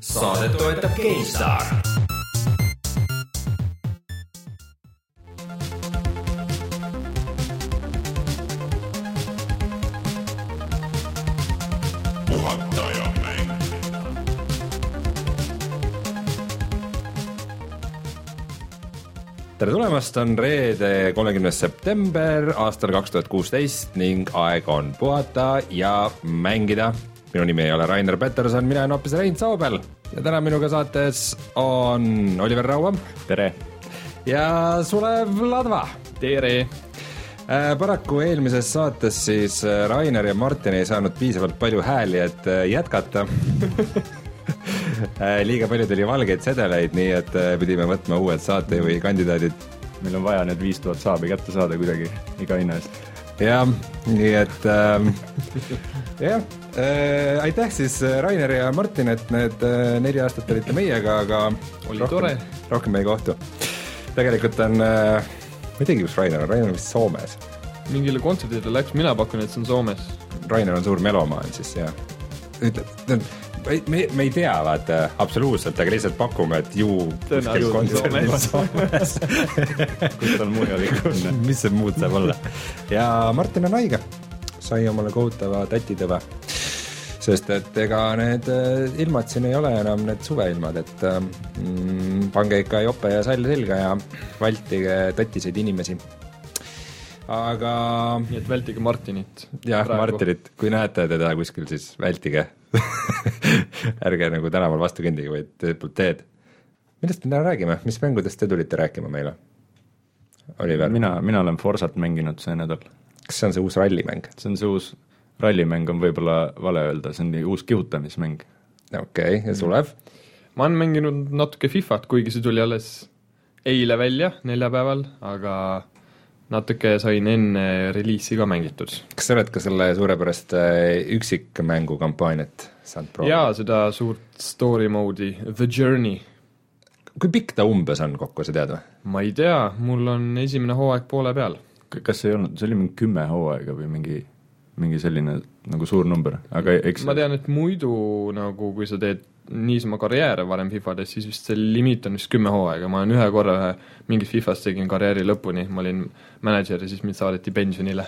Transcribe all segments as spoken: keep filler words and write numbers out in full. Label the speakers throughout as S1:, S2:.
S1: Saadet toetab GameStar. Tere tulemast, on reede kolmekümnes september aastal kaks tuhat kuusteist ning aeg on puhata ja mängida. Minu nimi ei ole Rainer Peterson, mina olen hoopis Rein Soobel ja täna minuga saates on Oliver Raua.
S2: Tere.
S1: Ja Sulev Ladva.
S3: Tere.
S1: Paraku eelmises saates siis Rainer ja Martin ei saanud piisavalt palju hääli, et jätkata. Liiga palju tuli valgeid sedeleid, nii et pidime võtma uued saatejuhi kandidaadid.
S2: Meil on vaja need viis tuhat saabi kätte saada kuidagi iga hinna eest.
S1: Jah, nii et ähm, jah, äh, aitäh siis Rainer ja Martin, et need äh, neli aastat olite meiega, aga
S3: oli
S1: rohkem,
S3: tore.
S1: Rohkem ei kohtu. Tegelikult on, äh, ma ei teagi, kus Rainer on, Rainer on vist Soomes.
S3: Mingile kontserdile läks, mina pakun, et see on Soomes.
S1: Rainer on suur melomaan siis, jah. Ütleb, Me, me ei tea, vaata, absoluutselt, aga lihtsalt pakume, et ju kuskil kontserdil Soomes.
S2: Kus on mujal ikka on.
S1: Mis see muud saab olla. Ja Martin on haige. Sai omale kohutava tätitõve. Sest et ega need ilmad siin ei ole enam need suveilmad, et mm, pange ikka jope ja sall selga ja vältige tätiseid inimesi. Aga...
S3: Nii et vältige Martinit.
S1: Jah, praegu. Martinit. Kui näete teda kuskil, siis vältige. Ärge nagu tänaval vastu kõndigi, vaid teed teed. Millest me täna räägime? Mis mängudest te tulite rääkima meile? Oliver?
S2: Mina, mina olen Forsat mänginud see nädal.
S1: Kas see on see uus rallimäng?
S2: See on see uus rallimäng, on võib-olla vale öelda, see on uus kihutamismäng.
S1: Okei, okay, ja Sulev?
S3: Ma olen mänginud natuke Fifat, kuigi see tuli alles eile välja, neljapäeval, aga natuke sain enne reliisi ka mängitud.
S1: Kas sa oled ka selle suurepärast üksikmängu kampaaniat saanud proovida?
S3: Jaa, seda suurt story mode'i, The Journey.
S1: Kui pikk ta umbes on kokku, sa tead või?
S3: Ma ei tea, mul on esimene hooaeg poole peal.
S2: Kas see ei olnud, see oli mingi kümme hooaega või mingi, mingi selline nagu suur number? Aga eks...
S3: Ma tean, et muidu nagu kui sa teed niisama karjääre varem FIFAdes, siis vist see limiit on vist kümme hooaega. Ma olen ühe korra ühe mingis FIFAs tegin karjääri lõpuni, ma olin manager ja siis mind saadeti pensionile.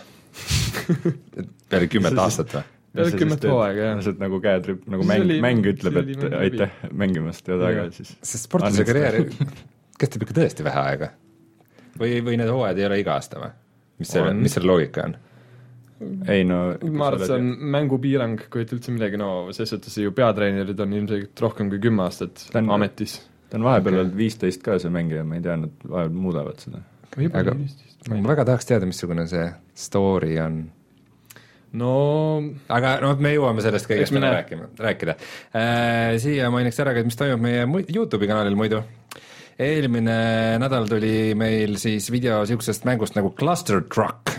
S1: Peale kümmet aastat või?
S3: Peale kümmet hooaega, jah.
S2: Lihtsalt nagu käed, nagu mäng, oli, mäng ütleb, et mäng aitäh mängimast ja taga siis...
S1: See sportlase karjääri kestab ikka tõesti vähe aega? Või, või need hooajad ei ole iga aasta või? Mis selle, mis selle loogika on?
S2: Ei, no,
S3: ma arvan, see on mängupiirang, kui et üldse midagi, no ses suhtes ju peatreenerid on ilmselt rohkem kui kümme aastat on, ametis.
S2: Ta on vahepeal olnud viisteist ka see mängija, ma ei tea, nad vahepeal muudavad seda.
S1: Aga ma väga tahaks teada, missugune see story on.
S3: No...
S1: Aga no, me jõuame sellest kõigest rääkima, rääkida. Äh, siia mainiks ära, mis toimub meie YouTube'i kanalil muidu. Eelmine nädal tuli meil siis video siuksest mängust nagu Cluster Truck.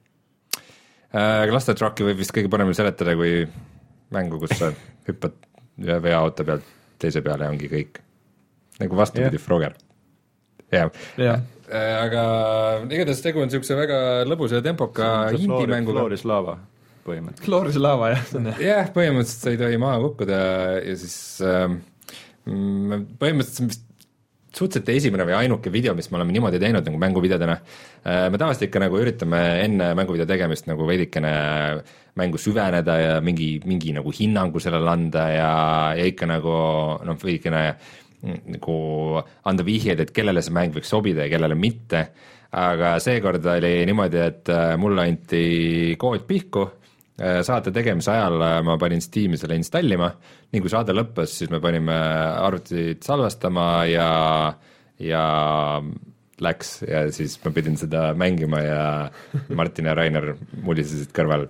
S1: Cluster Trucki võib vist kõige paremini seletada kui mängu, kus sa hüppad ühe veaauto pealt teise peale ja ongi kõik. Nagu vastupidi yeah. Frogger. Jah.
S3: Yeah.
S1: Aga igatahes tegu on siukse väga lõbusa ja tempoka indie-mänguga.
S2: Flooris laava põhimõtteliselt.
S3: Flooris laava, jah.
S1: Jah, põhimõtteliselt sa ei tohi maha kukkuda ja siis ähm, põhimõtteliselt vist suhteliselt esimene või ainuke video, mis me oleme niimoodi teinud nagu mänguvideodena. Me tavaliselt ikka nagu üritame enne mänguvideo tegemist nagu veidikene mängu süveneda ja mingi, mingi nagu hinnangu sellele anda ja, ja ikka nagu no, veidikene nagu anda vihjeid, et kellele see mäng võiks sobida ja kellele mitte. Aga seekord oli niimoodi, et mulle anti kood pihku. Saate tegemise ajal ma panin Steam'i selle installima, nii kui saade lõppes, siis me panime arvutit salvestama ja, ja läks ja siis ma pidin seda mängima ja Martin ja Rainer mulisesid kõrval.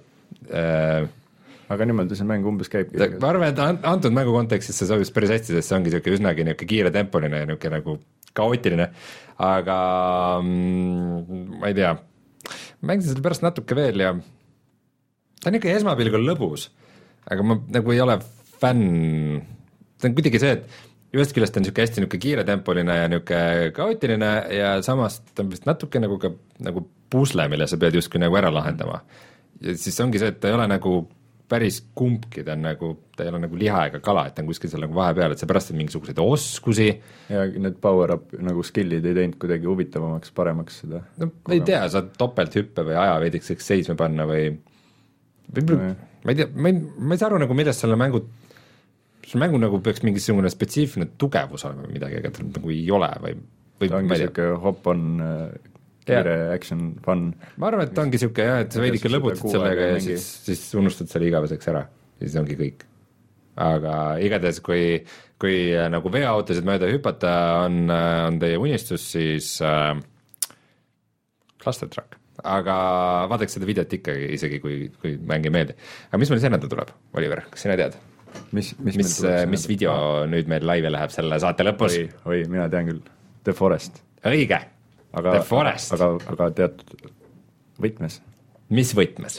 S2: Aga niimoodi see mäng umbes käibki.
S1: Ma arvan, et antud mängu kontekstis see sobis päris hästi, sest see ongi niisugune üsnagi niisugune kiire tempoline ja niisugune nagu kaootiline, aga mm, ma ei tea, mängisin selle pärast natuke veel ja ta on ikka esmapilgul lõbus, aga ma nagu ei ole fänn, ta on kuidagi see, et ühest küljest on niisugune hästi niisugune kiire tempoline ja niisugune kaootiline ja samas ta on vist natuke nagu, ka, nagu pusle, mille sa pead justkui nagu ära lahendama. Ja siis ongi see, et ta ei ole nagu päris kumbki, ta on nagu, ta ei ole nagu liha ega kala, et ta on kuskil seal nagu vahepeal, et seepärast on mingisuguseid oskusi.
S2: ja need power-up nagu skill'id ei teinud kuidagi huvitavamaks, paremaks seda?
S1: no ma ei tea, saad topelthüppe või aja veidikeseks seisma panna või, või no, ma ei tea, ma ei, ma ei saa aru nagu, millest selle mängu, selle mängu nagu peaks mingisugune spetsiifiline tugevus olema või midagi, aga ta nagu ei ole või, või
S2: ta ongi siuke hop-on kiire action fun.
S1: ma arvan, et ta ongi siuke jah, et sa veidike lõbutad sellega ja siis, siis unustad selle igaveseks ära ja siis ongi kõik. aga igatahes, kui, kui nagu veoautosid mööda hüpata on, on teie unistus, siis äh, Cluster Truck. aga vaadake seda videot ikkagi, isegi kui, kui mäng ei meeldi. aga mis meil see nädal tuleb, Oliver, kas sina tead?
S2: mis, mis,
S1: mis, mis video ah. nüüd meil laivi läheb selle saate lõpus?
S2: oi, oi, mina tean küll, The Forest.
S1: õige,
S2: aga,
S1: The Forest.
S2: aga, aga teatud võtmes.
S1: mis võtmes?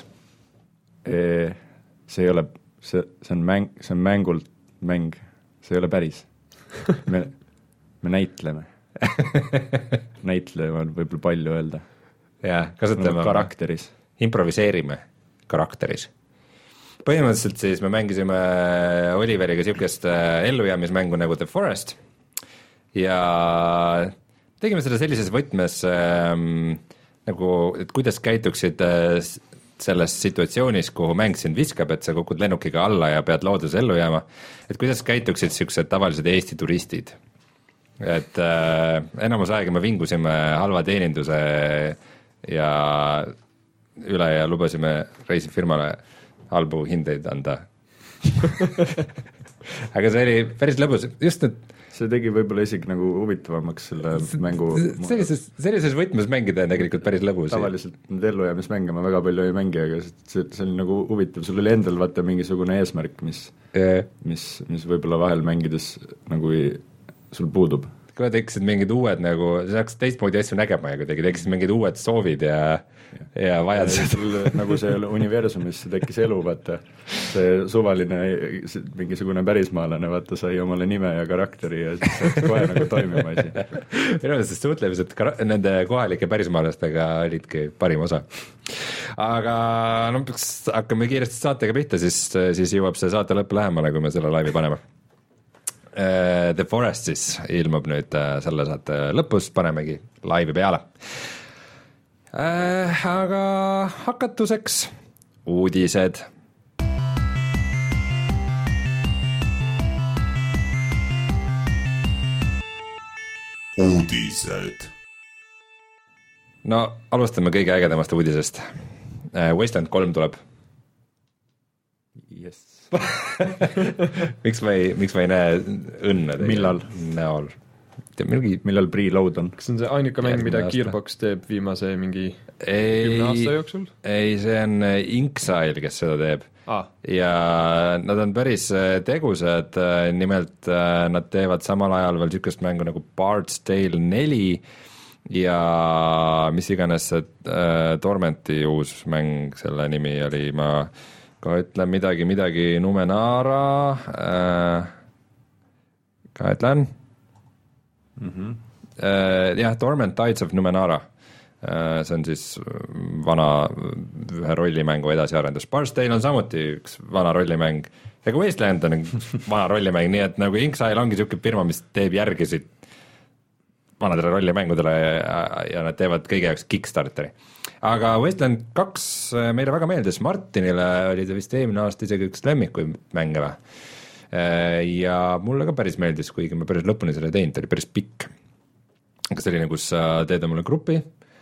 S2: See ei ole, see, see on mäng, see on mängult mäng, see ei ole päris. me, me näitleme. näitleme on võib-olla palju öelda.
S1: jaa, kasutame
S2: karakteris.
S1: improviseerime karakteris. põhimõtteliselt siis me mängisime Oliveriga niisugust ellujäämismängu nagu The Forest ja tegime seda sellises võtmes ähm, nagu, et kuidas käituksid äh, selles situatsioonis, kuhu mäng sind viskab, et sa kukud lennukiga alla ja pead looduses ellu jääma, et kuidas käituksid niisugused tavalised Eesti turistid. et äh, enamus aega me vingusime halva teeninduse ja üle ja lubasime reisifirmale halbu hindeid anda. aga see oli päris lõbus, just need
S2: see tegi võib-olla isegi nagu huvitavamaks selle mängu.
S1: Sellises, sellises võtmes mängida on tegelikult päris lõbus.
S2: Tavaliselt need ellujäämismänge ma väga palju ei mängi, aga see, see oli nagu huvitav, sul oli endal vaata mingisugune eesmärk, mis yeah., mis, mis võib-olla vahel mängides nagu ei, sul puudub.
S1: kui tekkisid mingid uued nagu, sa hakkasid teistmoodi asju nägema ja kuidagi tekkisid mingid uued soovid ja ja, ja vajadused.
S2: nagu see universumis tekkis elu, vaata, see suvaline see, mingisugune pärismaalane, vaata, sai omale nime ja karakteri ja siis saaks kohe nagu toimima asi.
S1: minu meelest suhtlemised kar- nende kohalike pärismaalastega olidki parim osa. aga no peaks hakkame kiiresti saatega pihta, siis, siis jõuab see saate lõpp lähemale, kui me selle laivi paneme. The Forest siis ilmub nüüd selle saate lõpus, panemegi laivi peale. Äh, aga hakatuseks uudised.
S4: Uudised.
S1: No alustame kõige ägedamast uudisest. Wasteland kolm tuleb.
S2: Yes.
S1: miks ma ei, miks ma ei näe õnne
S2: millal?
S1: näol? Mingi...
S2: millal preload on?
S3: kas on see ainuke mäng, mida Gearbox teeb viimase mingi
S1: ei,
S3: kümne aasta jooksul?
S1: ei, see on Inxile, kes seda teeb
S3: ah.
S1: ja nad on päris tegusad, nimelt nad teevad samal ajal veel niisugust mängu nagu Bard's Tale neli ja mis iganes see äh, Tormenti uus mäng, selle nimi oli, ma ka ütlen midagi, midagi Numenara äh,, ka ütlen mm-hmm. äh, jah, Torment Tides of Numenara äh, see on siis vana ühe rollimängu edasiarendus. Bard's Tale on samuti üks vana rollimäng ja ka Wasteland on vana rollimäng, nii et nagu Inxile ongi niisugune firma, mis teeb järgisid vanadele rollimängudele ja, ja nad teevad kõige jaoks Kickstarteri. Aga Wasteland kaks meile väga meeldis, Martinile oli ta vist eelmine aasta isegi üks lemmikuid mänge või. Ja mulle ka päris meeldis, kuigi ma päris lõpuni selle teinud, ta oli päris pikk. Aga selline, kus sa teed omale grupi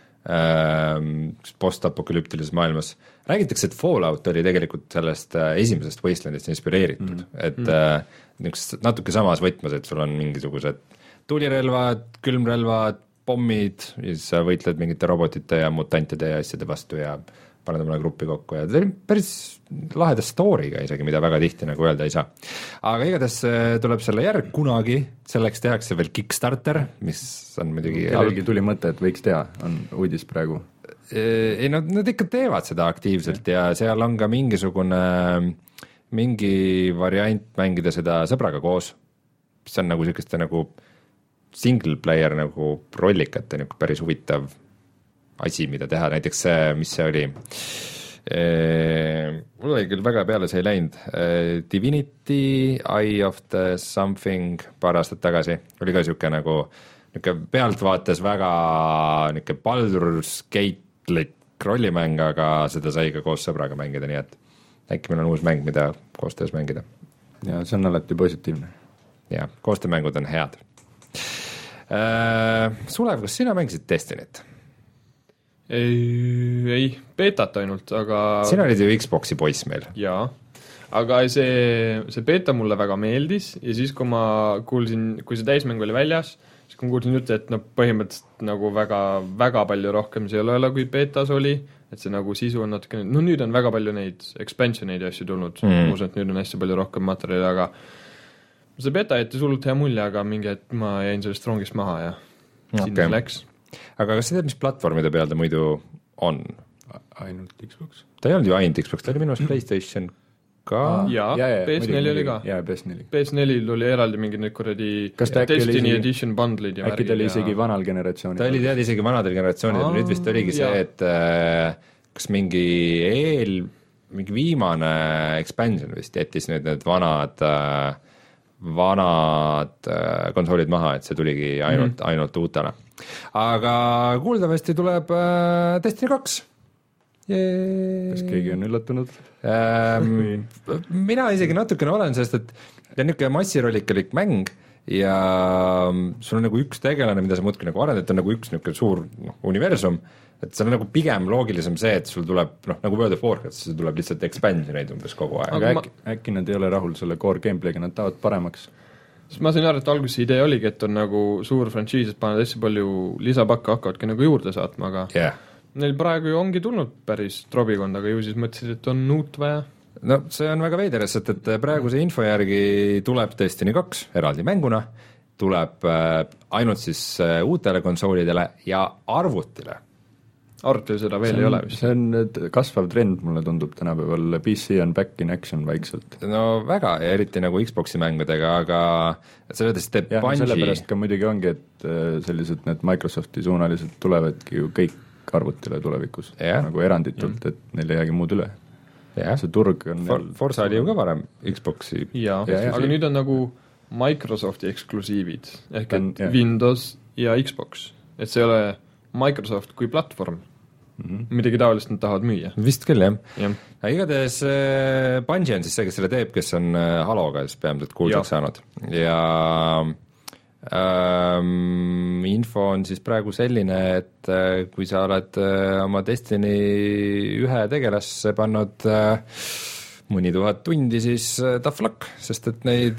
S1: post-apokalüptilises maailmas. Räägitakse, et Fallout oli tegelikult sellest esimesest Wastelandist inspireeritud, mm. et mm. natuke samas võtmes, et sul on mingisugused tulirelvad, külmrelvad, pommid, ja siis sa võitled mingite robotite ja mutantide ja asjade vastu ja paned omale gruppi kokku ja ta oli päris laheda story'ga isegi, mida väga tihti nagu öelda ei saa. Aga igatahes tuleb selle järg kunagi, selleks tehakse veel Kickstarter, mis on muidugi...
S2: Kellelgi tuli mõte, et võiks teha, on uudis praegu.
S1: Ei, nad, nad ikka teevad seda aktiivselt ja seal on ka mingisugune, mingi variant mängida seda sõbraga koos, mis on nagu niisuguste nagu single player nagu rollikate nagu päris huvitav asi, mida teha, näiteks see, mis see oli, Mul oli küll väga peale see ei läinud. Divinity, Eye of the Something paar aastat tagasi oli ka niisugune nagu niisugune pealtvaates väga niisugune Baldur's Gate-lik rollimäng, aga seda sai ka koos sõbraga mängida, nii et äkki meil on uus mäng, mida koostöös mängida.
S2: Ja see on alati positiivne.
S1: Ja, koostöömängud on head. Sulev, kas sina mängisid Destinyt?
S3: Ei, ei, beetat ainult, aga
S1: sina olid ju Xboxi poiss meil.
S3: Jaa, aga see, see beeta mulle väga meeldis ja siis, kui ma kuulsin, kui see täismäng oli väljas, siis kui ma kuulsin jutte, et no põhimõtteliselt nagu väga, väga palju rohkem see ei ole, kui beetas oli, et see nagu sisu on natuke, no nüüd on väga palju neid expansioneid ja asju tulnud, mm. uus, et nüüd on hästi palju rohkem materjali, aga see beeta jätti sullult hea mulje, aga mingi, et ma jäin sellest rongist maha ja okay. Sinna läks.
S1: Aga kas sa tead, mis platvormide peal ta muidu on?
S2: Ainult Xbox?
S1: Ta ei olnud ju ainult Xbox, ta oli minu arust PlayStation ka.
S3: Jaa,
S2: ja, ja,
S3: P S neli oli ka.
S2: Jaa, P S neli.
S3: P S neli oli eraldi mingi nüüd kuradi Destiny isegi, Edition bundle'id ja
S2: äkki ta oli isegi ja... vanal generatsioonil.
S1: Ta oli tead isegi vanadel generatsioonil, nüüd vist oligi see, et äh, kas mingi eel, mingi viimane expansion vist jättis nüüd need vanad äh, vanad äh, konsoolid maha, et see tuligi ainult, mm. ainult uutele. Aga kuuldavasti tuleb äh, Destiny kaks.
S2: Kas keegi on üllatunud?
S1: Ähm, mina isegi natukene olen, sest et ta on niisugune massirollikalik mäng ja sul on nagu üks tegelane, mida sa muudki nagu arendad, on nagu üks niisugune suur no, universum, et see on nagu pigem loogilisem see, et sul tuleb, noh, nagu World of Warcraft, see tuleb lihtsalt expansioneid umbes kogu aeg.
S2: Aga äkki, ma... äkki nad ei ole rahul selle core gameplayga, nad tahavad paremaks?
S3: Sest ma sain aru, et alguses idee oligi, et on nagu suur frantsiis, et paned hästi palju lisapakke hakkavadki nagu juurde saatma, aga yeah. Neil praegu ju ongi tulnud päris trobikond, aga ju siis mõtlesid, et on uut vaja.
S1: No see on väga veider, sest et praeguse info järgi tuleb Destiny kaks eraldi mänguna, tuleb ainult siis uutele konsoolidele ja arvutile.
S3: Arvutil seda veel
S2: see on,
S3: ei ole vist.
S2: See on kasvav trend, mulle tundub tänapäeval, P C on back in action vaikselt.
S1: No väga, ja eriti nagu Xboxi mängudega, aga selles teeb
S2: Bungie. Sellepärast ka muidugi ongi, et sellised need Microsofti suunalised tulevadki ju kõik arvutile tulevikus, ja. Nagu eranditult, mm. et neil ei jäägi muud üle. Ja. See turg on
S1: For, Forza oli ju ka varem Xboxi.
S3: Ja, ja, ja, aga nüüd on nagu Microsofti eksklusiivid, ehk
S2: on,
S3: et ja. Windows ja Xbox, et see ei ole Microsoft kui platvorm. Mm-hmm. Midagi taolist nad tahavad müüa.
S1: Vist küll, jah.
S3: jah.
S1: Igatahes äh, Bungie on siis see, kes selle teeb, kes on äh, Haloga siis peamiselt kuulsaks saanud. Ja ähm, info on siis praegu selline, et äh, kui sa oled äh, oma Destiny ühe tegelasse pannud äh, mõni tuhat tundi, siis äh, tough luck, sest et neid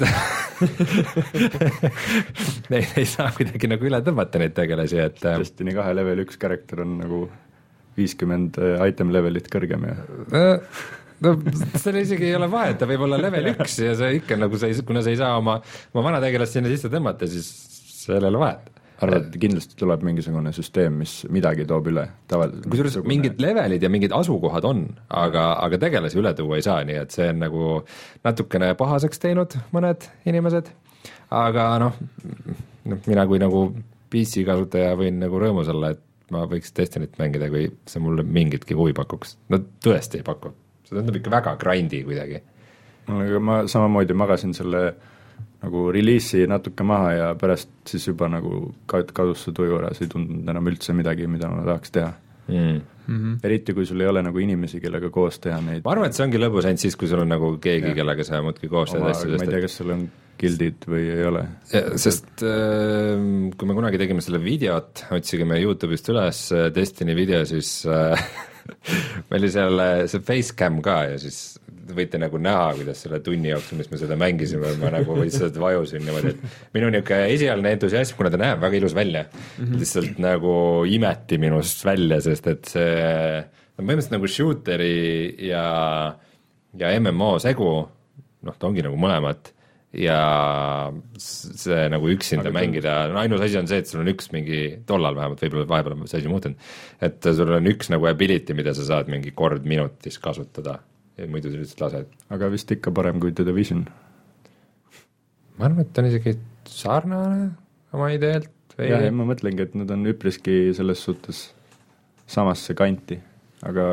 S1: neid ei saa kuidagi nagu üle tõmmata neid tegelasi, et äh,
S2: Destiny kahe level üks karakter on nagu viiskümmend item levelit kõrgem ja
S1: no selle isegi ei ole vahet, ta võib olla level üks ja see ikka nagu sa ei, kuna sa ei saa oma, oma vana tegelast sinna sisse tõmmata, siis sellele ei ole vahet.
S2: Arvad, et kindlasti tuleb mingisugune süsteem, mis midagi toob üle.
S1: Kusjuures mingid levelid ja mingid asukohad on, aga, aga tegelasi üle tuua ei saa, nii et see on nagu natukene pahaseks teinud mõned inimesed, aga noh, mina kui nagu P C kasutaja võin nagu rõõmus olla, et ma võiks Destinyt mängida, kui see mulle mingitki huvi pakuks. No tõesti ei paku. See tundub ikka väga grindi kuidagi.
S2: Aga ma samamoodi magasin selle nagu release'i natuke maha ja pärast siis juba nagu kadus see tuju ära, see ei tundunud enam üldse midagi, mida ma tahaks teha. Mm. Mm-hmm. Eriti kui sul ei ole nagu inimesi, kellega koos teha neid.
S1: Ma arvan, et see ongi lõbus ainult siis, kui sul on nagu keegi, ja. Kellega sa muudki koos teha asju.
S2: Ma ei tea, kas sul on gildid või ei ole.
S1: Sest äh, kui me kunagi tegime selle videot, otsigime YouTube'ist üles Destiny video, siis äh, meil oli seal see facecam ka ja siis võite nagu näha, kuidas selle tunni jooksul, mis me seda mängisime, ma nagu lihtsalt vajusin niimoodi, et minu niisugune esialgne entusiasm, kuna ta näeb väga ilus välja, mm-hmm. lihtsalt nagu imeti minust välja, sest et see on põhimõtteliselt nagu shooteri ja, ja M M O segu, noh, ta ongi nagu mõlemat ja see nagu üksinda aga mängida, no ainus asi on see, et sul on üks mingi, tollal vähemalt, võib-olla vahepeal on see asi muutunud, et sul on üks nagu ability, mida sa saad mingi kord minutis kasutada ja muidu sa lihtsalt lased.
S2: Aga vist ikka parem kui The Division.
S1: Ma arvan, et on isegi sarnane oma ideelt.
S2: Või... jah, ma mõtlengi, et nad on üpriski selles suhtes samasse kanti, aga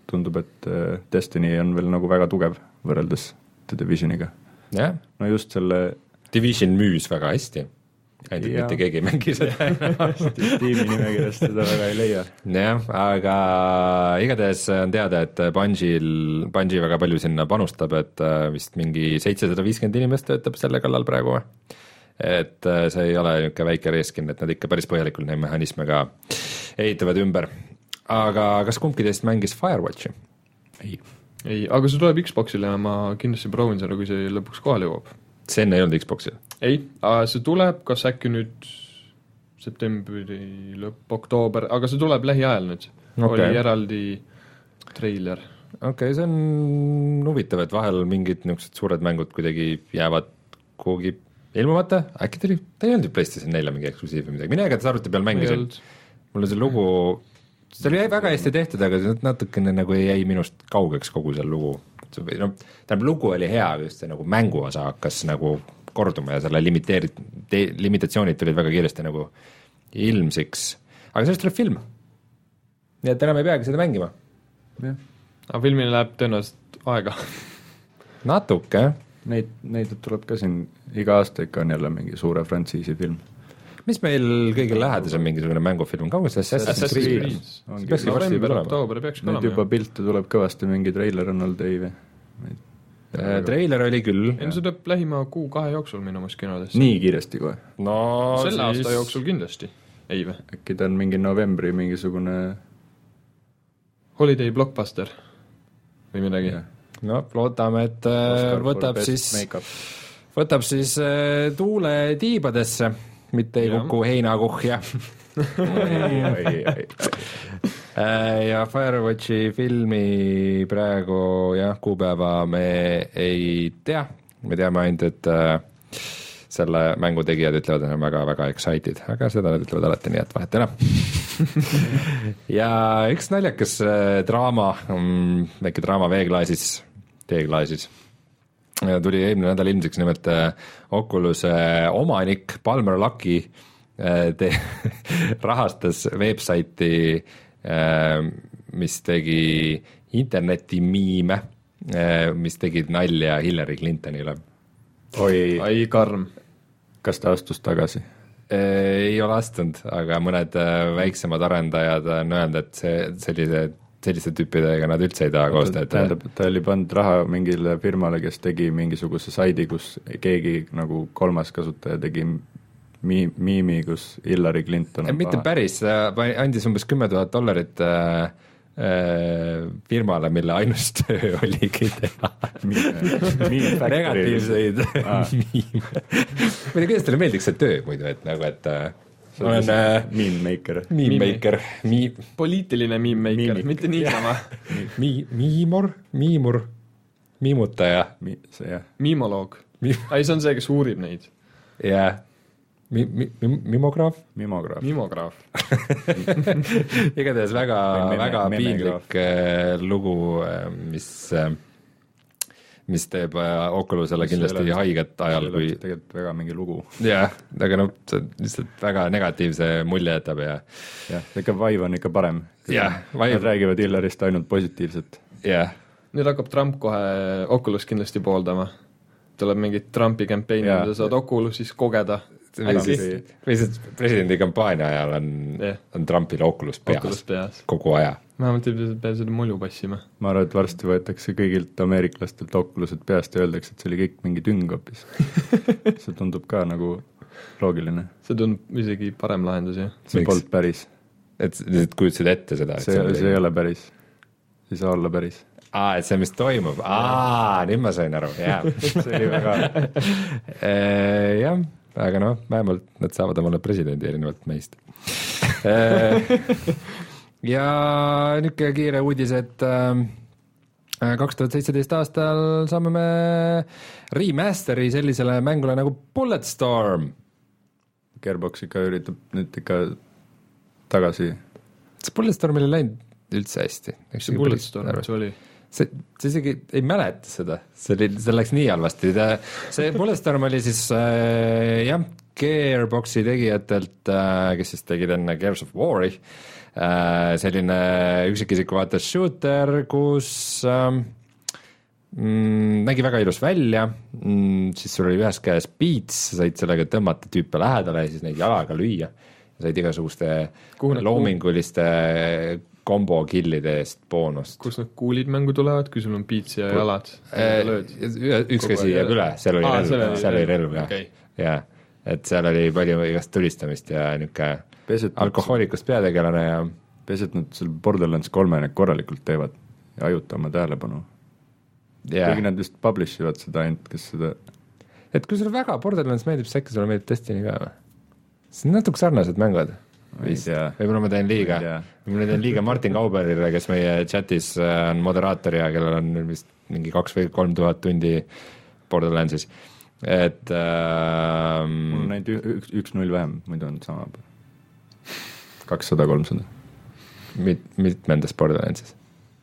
S2: tundub, et Destiny on veel nagu väga tugev võrreldes The Divisioniga.
S1: jah.
S2: no just selle
S1: Division müüs väga hästi. ainult mitte keegi ei mängi seda.
S2: tiimi nimekirjast seda väga ei leia.
S1: jah, aga igatahes on teada, et Bungil, Bungi väga palju sinna panustab, et vist mingi seitsesada viiskümmend inimest töötab selle kallal praegu. Et see ei ole niisugune väike reeskin, et nad ikka päris põhjalikult neid mehhanisme ka ehitavad ümber. Aga kas kumbki teist mängis Firewatchi?
S2: ei.
S3: ei, aga see tuleb Xboxile ja ma kindlasti proovin seda, kui see lõpuks kohale jõuab.
S1: see enne ei olnud Xboxil?
S3: ei, see tuleb kas äkki nüüd septembri lõpp, oktoober, aga see tuleb lähiajal nüüd okay.. oli eraldi treiler.
S1: okei okay,, see on huvitav, et vahel mingid niisugused suured mängud kuidagi jäävad kuhugi ilmumata, äkki ta oli, ta ei olnud ju PlayStation nelja mingi eksklusiiv või midagi, mina igatahes arvuti peal mängisin, mulle see lugu, see oli väga hästi tehtud, aga see natukene nagu jäi minust kaugeks kogu see lugu, no tähendab, lugu oli hea, just see nagu mänguosa hakkas nagu korduma ja selle limiteerit-, limitatsioonid tulid väga kiiresti nagu ilmsiks, aga sellest tuleb film, nii et enam ei peagi seda mängima.
S3: aga filmile läheb tõenäoliselt aega.
S1: natuke,
S2: Neid, neid tuleb ka siin, iga aasta ikka on jälle mingi suure frantsiisi film.
S1: mis meil kõige lähedasem mingisugune mängufilm, kaua see Assassin's Creed?
S3: november, oktoober peaks ka olema.
S2: Nüüd juba pilte tuleb kõvasti, mingi treiler on olnud, ei või?
S1: Äh, treiler oli küll.
S3: ei no see tuleb lähima kuu kahe jooksul minu meelest kinodesse.
S2: nii kiiresti kohe?
S1: no
S3: selle
S1: siis...
S3: aasta jooksul kindlasti, ei või?
S2: äkki ta on mingi novembri mingisugune
S3: holiday blockbuster või midagi yeah.
S1: no loodame, et Oscar võtab siis võtab siis äh, tuule tiibadesse, mitte ei kuku heinakuhja. ja Firewatchi filmi praegu jah, kuupäeva me ei tea, me teame ainult, et äh, selle mängu tegijad ütlevad, et on väga-väga excited, aga seda nad ütlevad alati nii, et vahet enam. ja üks naljakas äh, draama, mm, väike draama veeklaasis, teeklaasis tuli eelmine nädal ilmsiks, nimelt Oculus'e omanik Palmer Luckey te- rahastas websaiti, mis tegi internetimiime, mis tegid nalja Hillary Clintonile.
S2: oi,
S3: ai karm.
S2: kas ta astus tagasi?
S1: Ei ole astunud, aga mõned väiksemad arendajad on öelnud, et see sellise selliste tüüpidega nad üldse ei taha koostööd.
S2: Tähendab, ta oli pannud raha mingile firmale, kes tegi mingisuguse saidi, kus keegi nagu kolmas kasutaja tegi mi-, miimi, kus Hillary Clinton on
S1: mitte
S2: paha. Päris,
S1: andis umbes kümme tuhat dollarit äh, äh, firmale, mille ainus töö oligi teha negatiivseid miime. ma ei tea, kuidas teile meeldiks see töö muidu, et nagu, et
S2: ma olen äh, meme maker.
S1: Meme maker. Mi-
S3: poliitiline meme maker, mitte niisama.
S1: Mi-, miimur, miimur, miimutaja.
S2: Mi-, see jah.
S3: Miimoloog. ai, see on see, kes uurib neid.
S1: jah. Mi-, mi-, mimograaf?
S2: Mimograaf.
S3: Mimograaf.
S1: igatahes väga, väga piinlik lugu, mis mis teeb Oculusele kindlasti haiget ajal, kui
S2: tegelikult väga mingi lugu.
S1: jah, aga noh, see lihtsalt väga negatiivse mulje jätab ja
S2: jah, ikka Vive on ikka parem.
S1: jah, Vive
S2: nad räägivad Hillarist ainult positiivset.
S1: jah.
S3: nüüd hakkab Trump kohe Oculus kindlasti pooldama. tuleb mingid Trumpi campaignid ja saad Oculusis kogeda.
S1: või siis presidendi kampaania ajal on, yeah. on Trumpil Oculus peas,
S3: Oculus peas.
S1: kogu aja.
S3: vähemalt ei pea seda mulju passima.
S2: ma arvan, et varsti võetakse kõigilt ameeriklastelt Oculused peast ja öeldakse, et see oli kõik mingi tüng hoopis. see tundub ka nagu loogiline.
S3: see tundub isegi parem lahendus, jah.
S2: see polnud päris.
S1: et nüüd kujutasid ette seda?
S2: see, see, see ei ole päris. see ei saa olla päris.
S1: aa, et see, mis toimub, aa, nüüd ma sain aru, jaa.
S2: see oli väga
S1: jah, aga noh, vähemalt nad saavad omale presidendi erinevalt meist. ja niisugune kiire uudis, et kaks tuhat seitseteist aastal saame me remasteri sellisele mängule nagu Bulletstorm.
S2: Gearbox ikka üritab nüüd ikka tagasi.
S1: see Bulletstormil ei läinud üldse hästi.
S3: see Bulletstorm, see oli?
S1: see, see isegi ei mäleta seda, see oli, see läks nii halvasti, ta, see Bulletstorm oli siis äh, jah, Gearboxi tegijatelt äh,, kes siis tegid enne Gears of War'i äh,, selline üksikisiku vaates shooter, kus äh, mm, nägi väga ilus välja mm,, siis sul oli ühes käes beats, said sellega tõmmata tüüpe lähedale ja siis neid jalaga lüüa, said igasuguste loominguliste kombo killide eest boonust.
S3: Kus need kuulid mängu tulevad, kui sul on beats ja jalad?
S1: Üks käsi jääb üle, seal oli Aa, relv, seal oli relv jah okay. Ja, et seal oli palju igast tulistamist ja niisugune alkohoolikust peategelane ja
S2: peaasi, et nad seal Borderlands kolme need korralikult teevad ja ajuta oma tähelepanu yeah. Kuigi nad vist publish ivad seda ainult, kes seda
S1: et kui sulle väga Borderlands meeldib, siis äkki sulle meeldib Destiny ka või? See on natuke sarnased mängud võib-olla ma teen liiga ma teen liiga Martin Kauberile, kes meie chatis on moderaator ja kellel on vist mingi kaks või kolm tuhat tundi Borderlandsis et ähm,
S2: mul on näinud üks, üks null vähem, muidu on sama kakssada, kolmsada
S1: Mit, mitmendas Borderlandsis?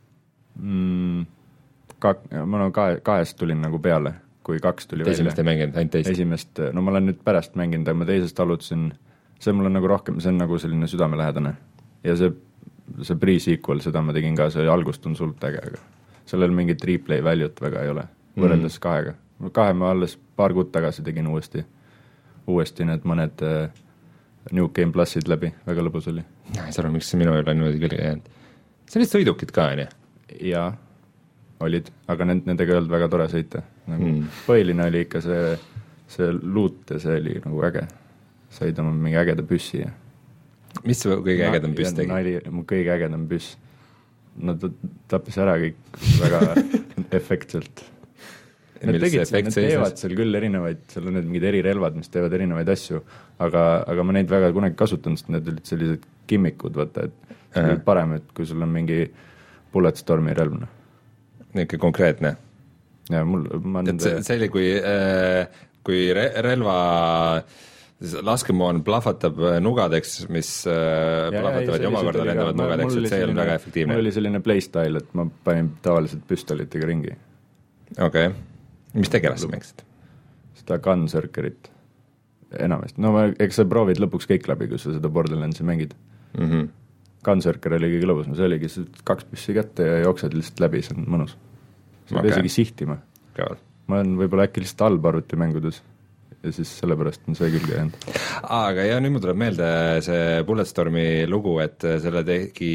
S2: Mm, kak, ma no kahe, kahest tulin nagu peale, kui kaks tuli välja
S1: esimest ei mänginud, ainult teist?
S2: Esimest, no ma olen nüüd pärast mänginud, aga ma teisest alutasin see mul on nagu rohkem, see on nagu selline südamelähedane ja see, see pre-sequel, seda ma tegin ka, see algust on sult äge, aga sellel mingit replay value't väga ei ole, võrreldes mm. kahega. Kahe ma alles paar kuud tagasi tegin uuesti, uuesti need mõned uh, New Game Plusid läbi, väga lõbus oli.
S1: Ei saa aru, miks see minu üle niimoodi külge jäänud. See olid sõidukid ka, on ju?
S2: Jaa, olid, aga nend, nendega ei olnud väga tore sõita. Nagu mm. Põhiline oli ikka see, see loot ja see oli nagu äge. Said oma mingi ägeda püssi ja
S1: mis su kõige ägedam püss tegi?
S2: Naili, mu kõige ägedam püss. No ta tappis ära kõik väga efektselt. Nad tegid, nad teevad seal küll erinevaid, seal on need mingid erirelvad, mis teevad erinevaid asju, aga, aga ma neid väga kunagi kasutanud, sest need olid sellised gimmikud, vaata, et see oli parem, et kui sul on mingi Bulletstormi relv.
S1: Niike konkreetne.
S2: Ja mul, ma
S1: nende... see, see oli, kui, äh, kui re- relva laskemoon plahvatab nugadeks, mis ja, plahvatavad ja omakorda lendavad nugadeks, et see ei olnud väga efektiivne.
S2: Mul oli selline playstyle, et ma panin tavaliselt püstolitega ringi.
S1: Okei. Okay. Mis tegelast sa mängsid?
S2: Seda Gunzerkerit enamasti. No ma, eks sa proovid lõpuks kõik läbi, kui sa seda Borderlandsi mängid. Mm-hmm. Gunzerker oli kõige lõbus, see oligi kaks püssi kätte ja jooksed lihtsalt läbi, see on mõnus. See okay. Isegi sihtima.
S1: Kaval.
S2: Ma olen võib-olla äkki lihtsalt allparvuti mängudes ja siis sellepärast on see külge jäänud.
S1: Aga ja nüüd mul tuleb meelde see Bulletstormi lugu, et selle tegi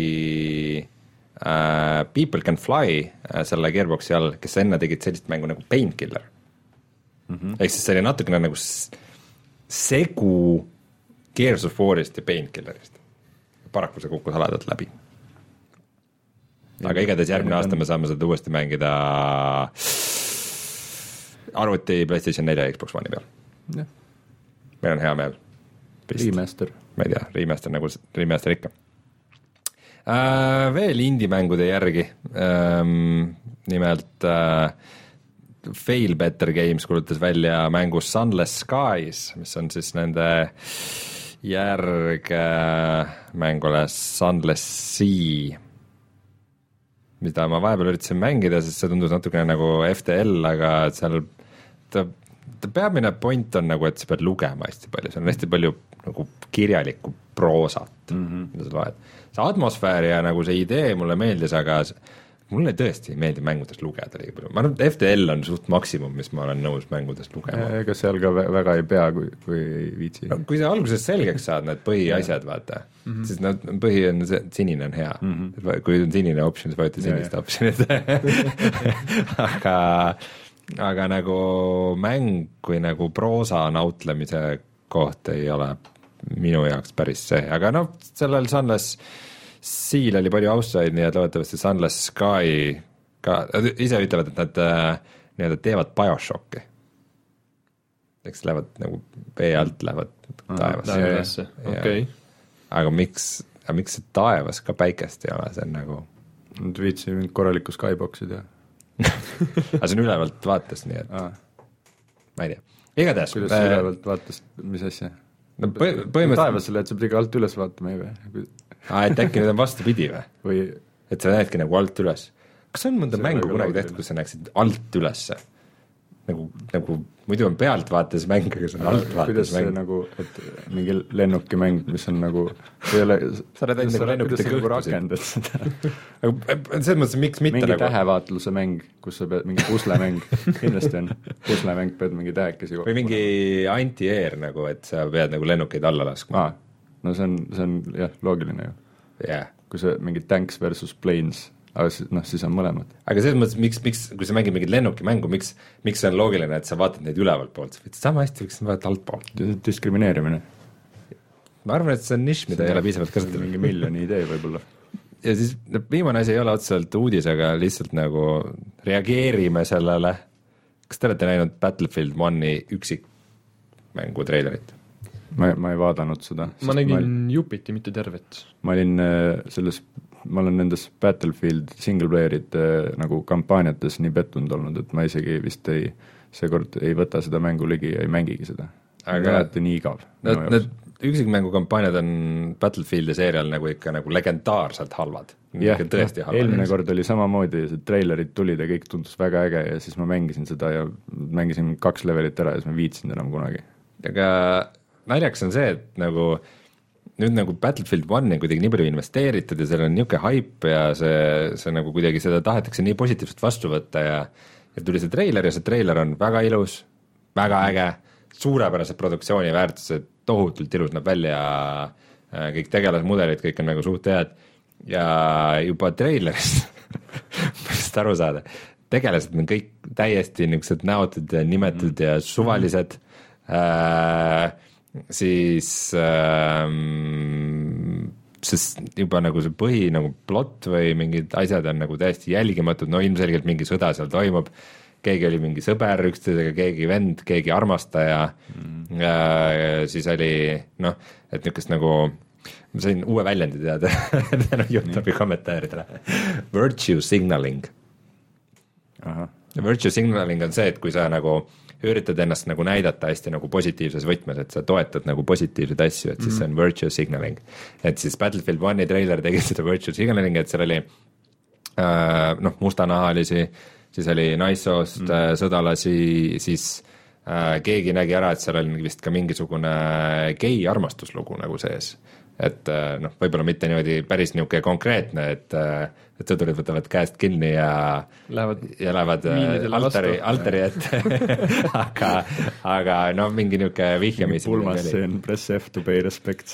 S1: uh, People Can Fly uh, selle Gearboxi all, kes enne tegid sellist mängu nagu Painkiller. Mm-hmm. Ehk siis see oli natukene nagu segu Gears of War'ist ja Painkillerist. Paraku see kukkus haledalt läbi. Aga igatahes järgmine aasta me saame seda uuesti mängida arvuti PlayStation neli ja Xbox One'i peal. Ja. Meil on hea meel.
S2: Pist. Remaster.
S1: Ma ei tea, remaster nagu remaster ikka. Äh, veel indie-mängude järgi. Ähm, nimelt äh, Fail Better Games kuulutas välja mängu Sunless Skies, mis on siis nende järg äh, mängule Sunless Sea, mida ma vahepeal üritasin mängida, sest see tundus natukene nagu F T L, aga seal ta, ta peamine point on nagu, et sa pead lugema hästi palju, see on hästi palju nagu kirjalikku proosat, mm-hmm. mida sa loed. See atmosfäär ja nagu see idee mulle meeldis, aga mulle tõesti ei meeldi mängudest lugeda liiga palju. Ma arvan, et F T L on suht maksimum, mis ma olen nõus mängudest lugema.
S2: Ega seal ka väga ei pea, kui, kui ei viitsi.
S1: No, kui sa alguses selgeks saad need põhiasjad, vaata, mm-hmm. siis nad, põhi on, sinine on hea. Mm-hmm. Kui on sinine option, siis võeti sinist optionit. aga, aga nagu mäng kui nagu proosa nautlemise koht ei ole minu jaoks päris see. Aga noh, sellel Sunless Seal oli palju outside, nii et loodetavasti Sunless Sky ka, ise ütlevad, et nad äh, nii-öelda teevad Bioshocki. Eks lähevad nagu vee alt, lähevad taevasse.
S3: Okay.
S1: Aga miks, aga miks see taevas ka päikest ei ole, see on nagu
S2: nüüd viitsi korralikku skyboxi teha.
S1: aga see on ülevalt vaatas, nii et Aa. ma ei tea. Igatahes.
S2: Kuidas äh, ülevalt vaatas, mis asja?
S1: No, põh- põhimõtteliselt
S2: taevasele, et sa pidi alt üles vaatama ei või?
S1: Aa, et äkki nüüd on vastupidi või?
S2: või?
S1: Et sa näedki nagu alt üles. kas on mõnda mängu kunagi tehtud, kus sa näeksid alt ülesse? Nagu, nagu muidu on pealtvaates mäng, aga see on altvaates mäng.
S2: Nagu, et mingi lennuki mäng, mis on nagu see ei ole,
S1: sa oled ainult nagu lennukite
S2: kõhtusid. Rakendad seda.
S1: Aga selles mõttes, miks mitte
S2: mingi
S1: nagu...
S2: tähevaatluse mäng, kus sa pead, mingi puslemäng, kindlasti on puslemäng, pead mingi tähekesi
S1: või mingi anti-air nagu, et sa pead nagu lennukeid alla laskma.
S2: Ah, no see on, see on jah, loogiline ju.
S1: Yeah.
S2: Kui see mingi tanks versus planes, aga siis, noh, siis on mõlemad.
S1: Aga selles mõttes, miks, miks, kui sa mängid mingit lennukimängu, miks, miks see on loogiline, et sa vaatad neid ülevalt poolt, sama hästi võiks vaadata alt poolt.
S2: Diskrimineerimine.
S1: Ma arvan, et see on nišš, mida see ei ole piisavalt kasutada.
S2: Mingi miljoni idee võib-olla.
S1: Ja siis viimane asi ei ole otseselt uudis, aga lihtsalt nagu reageerime sellele. Kas te olete näinud Battlefield one'i üksik mängu treilerit?
S2: Ma, ma ei vaadanud seda.
S3: Ma nägin ma... jupiti, mitte tervet.
S2: Ma olin selles, ma olen nendes Battlefield single-player'id nagu kampaaniates nii pettunud olnud, et ma isegi vist ei, seekord ei võta seda mängu ligi ja ei mängigi seda. Aga alati nii igav.
S1: Need, need üksikmängu kampaaniad on Battlefieldi seerial nagu ikka nagu legendaarselt halvad.
S2: Jah, no, eelmine kord oli samamoodi, see trailerid tulid ja kõik tundus väga äge ja siis ma mängisin seda ja mängisin kaks levelit ära ja siis ma viitsin enam kunagi.
S1: Aga naljaks on see, et nagu nüüd nagu Battlefield one'i kuidagi nii palju investeeritud ja seal on niisugune hype ja see, see nagu kuidagi seda tahetakse nii positiivselt vastu võtta ja, ja tuli see treiler ja see treiler on väga ilus, väga äge, suurepärased produktsiooni väärtused, tohutult ilus näeb välja, kõik tegelasmudelid, kõik on nagu suht head ja juba treilerist võist aru saada, tegelased on kõik täiesti niisugused näotud ja nimetud mm. ja suvalised äh, siis ähm, sest juba nagu see põhi nagu plott või mingid asjad on nagu täiesti jälgimatud, no ilmselgelt mingi sõda seal toimub, keegi oli mingi sõber üksteisega, keegi vend, keegi armastaja mm. ja siis oli noh, et niisugust nagu ma sain uue väljendi teada tänu YouTube'i kommentaaridele virtue signaling. Aha. Virtue signaling on see, et kui sa nagu üritad ennast nagu näidata hästi nagu positiivses võtmes, et sa toetad nagu positiivseid asju, et siis mm. see on virtue signaling. Et siis Battlefield one'i trailer tegi seda virtue signaling, et seal oli äh, noh, mustanahalisi, siis oli naissoost mm. äh, sõdalasi, siis äh, keegi nägi ära, et seal oli vist ka mingisugune gei armastuslugu nagu sees. Et äh, noh, võib-olla mitte niimoodi päris niisugune konkreetne, et, äh, et sõdurid võtavad käest kinni ja
S3: lähevad,
S1: ja lähevad altari, altari ette aga, aga no mingi niisugune vihjamisi.
S2: Pulmasseen, press F to pay respect.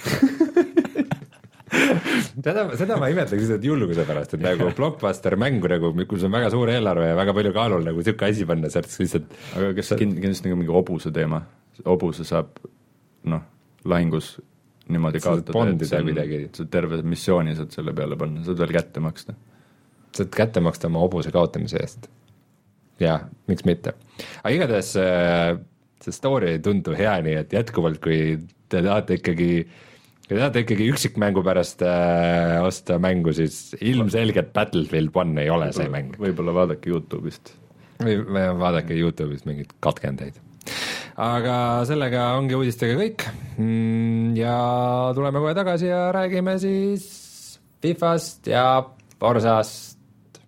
S1: seda, seda ma imetleks lihtsalt julguse pärast, et nagu blockbuster mängu nagu, kus on väga suur eelarve ja väga palju kaalul nagu siuke asi panna, sealt lihtsalt.
S2: Aga kas kindlasti nagu mingi obuse teema, obuse saab noh, lahingus niimoodi kaotada, et see, on, see terve missiooni saad selle peale panna, saad veel kätte maksta.
S1: Saad kätte maksta oma obuse kaotamise eest. Jaa, miks mitte. Aga igatahes see story ei tundu hea nii, et jätkuvalt, kui te tahate ikkagi kui te tahate ikkagi üksikmängu pärast äh, osta mängu, siis ilmselgelt Battlefield one ei ole
S2: võib-olla,
S1: see mäng.
S2: Võib-olla vaadake YouTube'ist.
S1: Või vaadake YouTube'ist mingid katkendeid. Aga sellega ongi uudistega kõik ja tuleme kohe tagasi ja räägime siis FIFAst ja Forzast.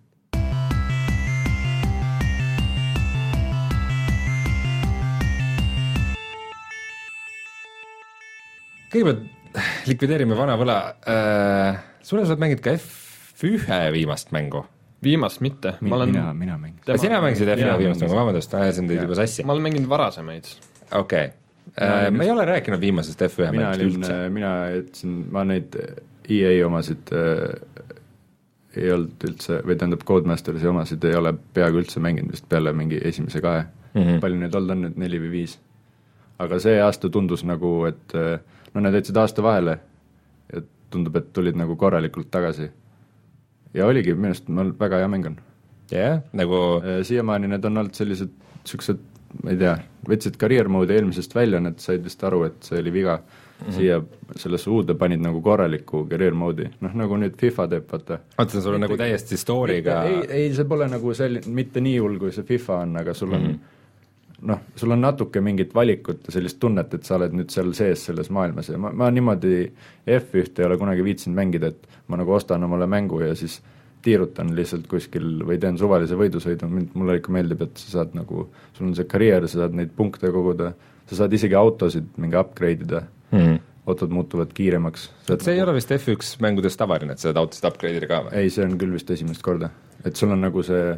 S1: Kõigepealt likvideerime vana võla. Äh, sulle sa mängid ka F one viimast mängu?
S3: Viimast mitte.
S2: Min, olen... Mina, mina mängisin.
S1: Sina mängisid F one viimast mängu, vabandust, ajasin teid juba sassi.
S3: Ma olen mänginud varasemaid.
S1: Okei. Okay. Ma ei ole rääkinud viimasest F one
S2: mina mängust üldse. Mina ütlesin, ma neid E A omasid äh, ei olnud üldse, või tähendab Codemastersi omasid ei ole peaaegu üldse mänginud vist peale mingi esimese kahe. Mm-hmm. Palju neid olnud on nüüd neli või viis. Aga see aasta tundus nagu, et no need jätsid aasta vahele ja tundub, et tulid nagu korralikult tagasi. Ja oligi, minust ma väga hea mängan.
S1: Jah, yeah, nagu...
S2: Siiamaani need on olnud sellised, sellised, ma ei tea, võtsid career mode'i eelmisest välja, need said vist aru, et see oli viga. Mm-hmm. Siia selles uude panid nagu korraliku career mode'i. Noh, nagu nüüd FIFA teeb, vaata.
S1: Vaata, sul on nagu täiesti story'ga...
S2: Ei, ei, see pole nagu selline, mitte nii hull, kui see FIFA on, aga sul on... Mm-hmm. noh, sul on natuke mingit valikut ja sellist tunnet, et sa oled nüüd seal sees selles maailmas ja ma, ma niimoodi F one ei ole kunagi viitsinud mängida, et ma nagu ostan omale mängu ja siis tiirutan lihtsalt kuskil või teen suvalise võidusõidu, mulle ikka meeldib, et sa saad nagu, sul on see karjäär, sa saad neid punkte koguda, sa saad isegi autosid mingi upgrade ida mm., autod muutuvad kiiremaks.
S1: See nagu... ei ole vist F üks mängudes tavaline, et sa saad autosid upgrade ida ka või?
S2: Ei, see on küll vist esimest korda, et sul on nagu see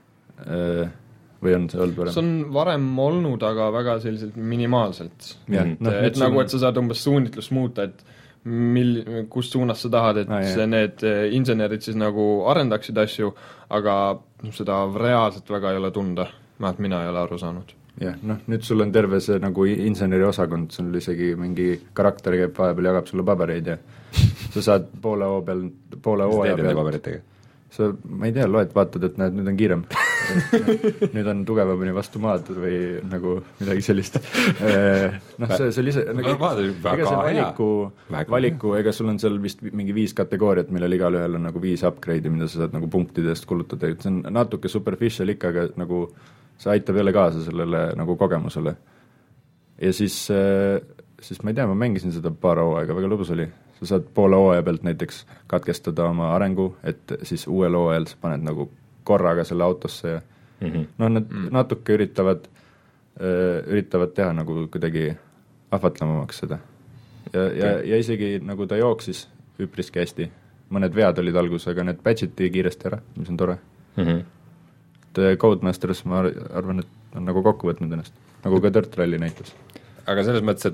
S2: või on see olnud varem?
S3: See on varem olnud, aga väga selliselt minimaalselt.
S2: Ja,
S3: et,
S2: no,
S3: et nagu, et sa saad umbes suunitlust muuta, et mil, kust suunas sa tahad, et ah, see, need insenerid siis nagu arendaksid asju, aga seda reaalselt väga ei ole tunda, vähemalt mina ei ole aru saanud.
S2: Jah, noh, nüüd sul on terve see nagu inseneri osakond, sul isegi mingi karakter käib vahepeal, jagab sulle pabereid ja sa saad poole hoo peal, poole hooaja peal. Sa, ma ei tea, loed, vaatad, et näed, nüüd on kiirem. nüüd on tugevamini vastu maad või nagu midagi sellist. Noh, see, see lise, nagu, ega see valiku, valiku, ega sul on seal vist mingi viis kategooriat, millel igal ühel on nagu viis upgrade'i, mida sa saad nagu punktidest kulutada. See on natuke superficial ikka, aga nagu see aitab jälle kaasa sellele nagu kogemusele. Ja siis, siis ma ei tea, ma mängisin seda paar hooaega, väga lõbus oli. Sa saad poole hooaja pealt näiteks katkestada oma arengu, et siis uuel hooajal sa paned nagu korraga selle autosse ja mm-hmm. no nad mm. natuke üritavad, üritavad teha nagu kuidagi ahvatlamamaks seda. Ja, ja, ja isegi nagu ta jooksis üpriski hästi. Mõned vead olid algus, aga need patchiti kiiresti ära, mis on tore. Mm-hmm. Et Codemasters, ma arvan, et on nagu kokku võtnud ennast. Nagu ka Dirt Rally näitas.
S1: Aga selles mõttes,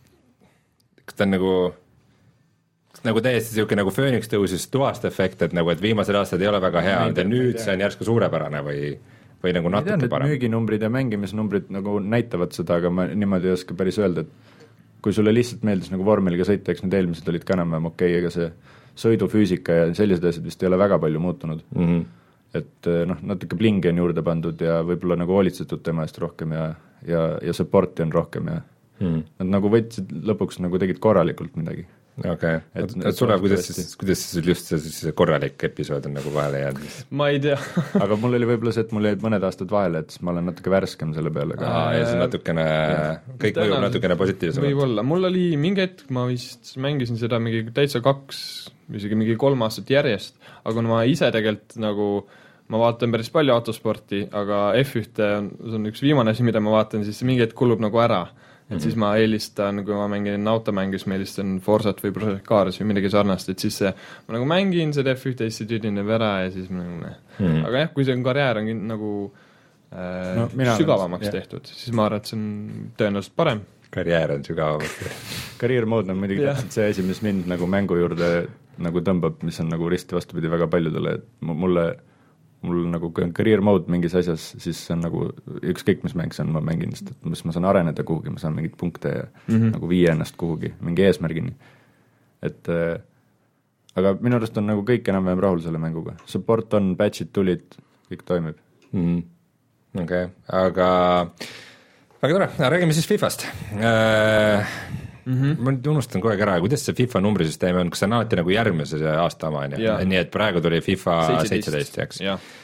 S1: et kas ta on nagu nagu täiesti siuke nagu Phoenix tõusis tuvast efekt, et nagu, et viimased aastad ei ole väga hea, ja nüüd see on järsku suurepärane või, või nagu natuke tean, parem. Müüginumbrid ja mängimisnumbrid nagu näitavad seda, aga ma niimoodi ei oska päris öelda, et kui sulle lihtsalt meeldis nagu vormeliga sõita, eks need eelmised olid ka enam okei, ega see sõidufüüsika ja sellised asjad vist ei ole väga palju muutunud. Mm-hmm. Et noh, natuke blingi on juurde pandud ja võib-olla nagu hoolitsetud tema eest rohkem ja, ja, ja supporti on rohkem ja mm-hmm. nad nagu võtsid lõpuks nagu tegid korralikult midagi. Okei, okay. et, et sulle, kuidas siis, kuidas siis just see, see korralik episood on nagu vahele jäänud?
S3: Ma ei tea
S2: aga mul oli võib-olla see, et mul jäid mõned aastad vahele, et siis ma olen natuke värskem selle peale ka.
S1: Aa, ja see natukene, kõik mõjub natukene positiivsemalt.
S3: Võib-olla, mul oli mingi hetk, ma vist mängisin seda mingi täitsa kaks, isegi mingi kolm aastat järjest, aga ma ise tegelikult nagu, ma vaatan päris palju autosporti, aga F üks on üks viimane asi, mida ma vaatan, siis mingi hetk kulub nagu ära. Et mm-hmm. siis ma eelistan, kui ma mängin automängus, ma eelistan Forzat või Project Cars või midagi sarnast, et siis see, ma nagu mängin seda F üks, see tüüdineb ära ja siis ma nagu mm-hmm. aga jah, kui see karjäär on nagu äh, no, sügavamaks olen, tehtud, siis ma arvan, et see on tõenäoliselt parem.
S1: Karjäär on sügavamaks
S2: Career mode on muidugi täpselt see asi, mis mind nagu mängu juurde nagu tõmbab, mis on nagu risti vastupidi väga paljudele, et mulle mul nagu career mode mingis asjas, siis see on nagu ükskõik, mis mäng see on, ma mängin, sest et ma saan areneda kuhugi, ma saan mingit punkte ja mm-hmm. nagu viia ennast kuhugi, mingi eesmärgini. Et äh, aga minu arust on nagu kõik enam-vähem rahul selle mänguga. Support on, patchid tulid, kõik toimib.
S1: Mm-hmm. Okei, okay. aga väga tore, räägime siis Fifast. Äh, mm-hmm. Ma nüüd unustan kogu aeg ära, kuidas see FIFA numbrisüsteem on, kas see on alati nagu järgmise aasta oma, nii et praegu tuli FIFA seitseteist, eks?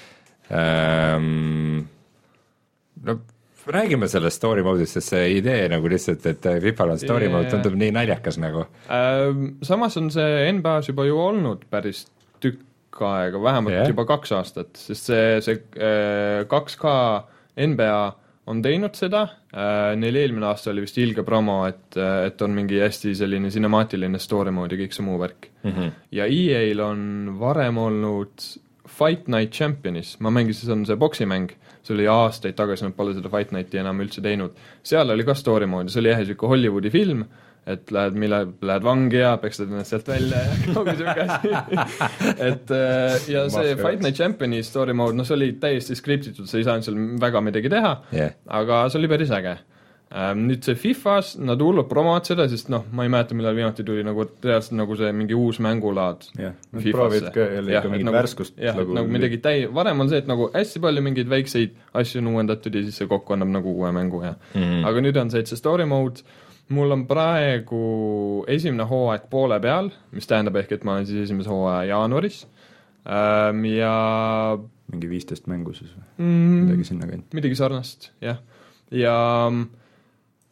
S1: Ähm, no räägime sellest story mode'ist, sest see idee nagu lihtsalt, et FIFAl on story mode, tundub nii naljakas nagu.
S3: Ähm, samas on see N B A-s juba ju olnud päris tükk aega, vähemalt yeah. juba kaks aastat, sest see, see äh, kaks K N B A on teinud seda, neil eelmine aasta oli vist ilge promo, et, et on mingi hästi selline cinemaatiline story mode ja kõik see muu värk. Mm-hmm. Ja E A-l on varem olnud Fight Night Championis, ma mängisin, see on see boksimäng, see oli aastaid tagasi, nad pole seda Fight Nighti enam üldse teinud. Seal oli ka story mode, see oli jah siuke Hollywoodi film, et lähed, mille, lähed vangi ja pekstad ennast sealt välja ja kogu siuke asi. et ja see Fight Night Championi story mode, no see oli täiesti skriptitud, sa ei saanud seal väga midagi teha, yeah. aga see oli päris äge. Nüüd see FIFAs, nad hullud promovad seda, sest noh, ma ei mäleta, millal viimati tuli nagu reaalselt nagu see mingi uus mängulaad
S2: yeah. proovid ka jälle ikka mingit nagu, värskust
S3: jah, nagu, nagu midagi täi-, varem on see, et nagu hästi palju mingeid väikseid asju on uuendatud ja siis see kokku annab nagu uue mängu ja. Mm-hmm. aga nüüd on see, et see story mode mul on praegu esimene hooaeg poole peal, mis tähendab ehk, et ma olen siis esimese hooaja jaanuaris ähm, ja
S2: mingi viisteist mängu siis või? Mm, midagi sinna käinud.
S3: Midagi sarnast, jah. Ja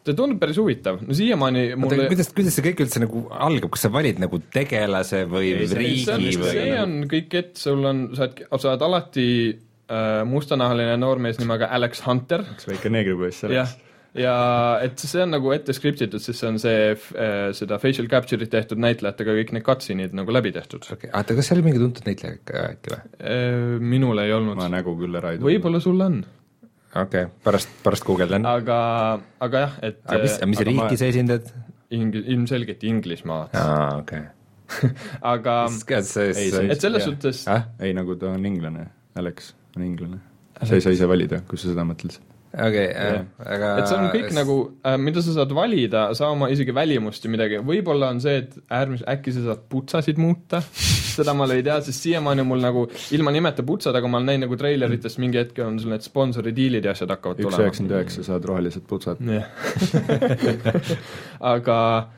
S3: see tundub päris huvitav, no siiamaani mulle...
S1: kuidas, kuidas see kõik üldse nagu algab, kas sa valid nagu tegelase või ei, riigi
S3: see on,
S1: või?
S3: see on kõik, et sul on, sa oled, sa oled alati äh, mustanahaline noormees nimega Alex Hunter.
S2: Üks väike neegripoiss selleks.
S3: Ja et see on nagu ette skriptitud, siis see on see äh, seda facial capture'it tehtud näitlejatega kõik need cutscene'id nagu läbi tehtud.
S1: Okay. Aata, kas see oli mingi tuntud näitleja äkki või?
S3: Äh, minul ei olnud.
S2: Ma nägu küll ära ei tulnud.
S3: Võib-olla sul on.
S1: Okei, okay. pärast, pärast guugeldan.
S3: Aga, aga jah, et
S1: aga mis, mis riiki ma... sa esindad?
S3: Ing, ilmselgelt Inglismaad.
S1: Aa, okei okay.
S3: aga
S1: see,
S3: ei, see, et selles suhtes
S2: äh? Ei, nagu ta on inglane, Alex on inglane. Sa ei saa ise valida, kui sa seda mõtled.
S1: okei okay,, aga
S3: et see on kõik S... nagu, äh, mida sa saad valida, saa oma isegi välimust ja midagi, võib-olla on see, et äärmis, äkki sa saad putsasid muuta, seda ma ei tea, sest siiamaani on mul nagu ilma nimeta putsad, aga ma olen näinud nagu treileritest mingi hetke on sul need sponsori diilid ja asjad hakkavad tulema.
S2: üks üheksakümmend üheksa saad rohelised putsad.
S3: aga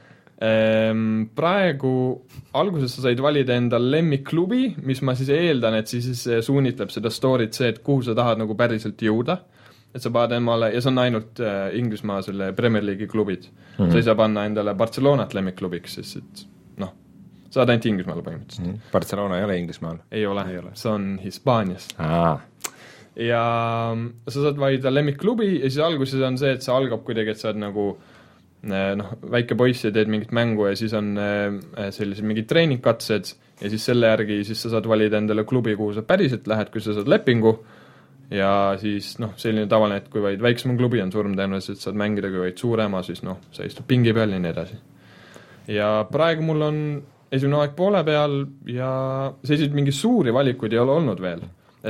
S3: ähm, praegu alguses sa said valida enda lemmikklubi, mis ma siis eeldan, et siis, siis suunitleb seda story't see, et kuhu sa tahad nagu päriselt jõuda. Et sa paned emale, ja see on ainult äh, Inglismaa selle Premier League'i klubid. Mm-hmm. Sa ei saa panna endale Barcelonat lemmikklubiks, sest et noh, sa oled ainult Inglismaal põhimõtteliselt.
S1: Mm-hmm. Barcelona ei ole Inglismaal?
S3: Ei ole, ei ole. See on Hispaanias.
S1: Aa.
S3: Ja sa saad valida lemmikklubi ja siis alguses on see, et see algab kuidagi, et sa oled nagu noh, väike poiss ja teed mingit mängu ja siis on sellised mingid treeningkatsed ja siis selle järgi siis sa saad valida endale klubi, kuhu sa päriselt lähed, kui sa saad lepingu. Ja siis noh, selline tavaline, et kui vaid väiksema klubi on suurem tõenäoliselt, saad mängida, kui vaid suurema, siis noh, sa istud pingi peal ja nii edasi. Ja praegu mul on esimene aeg poole peal ja selliseid mingi suuri valikuid ei ole olnud veel.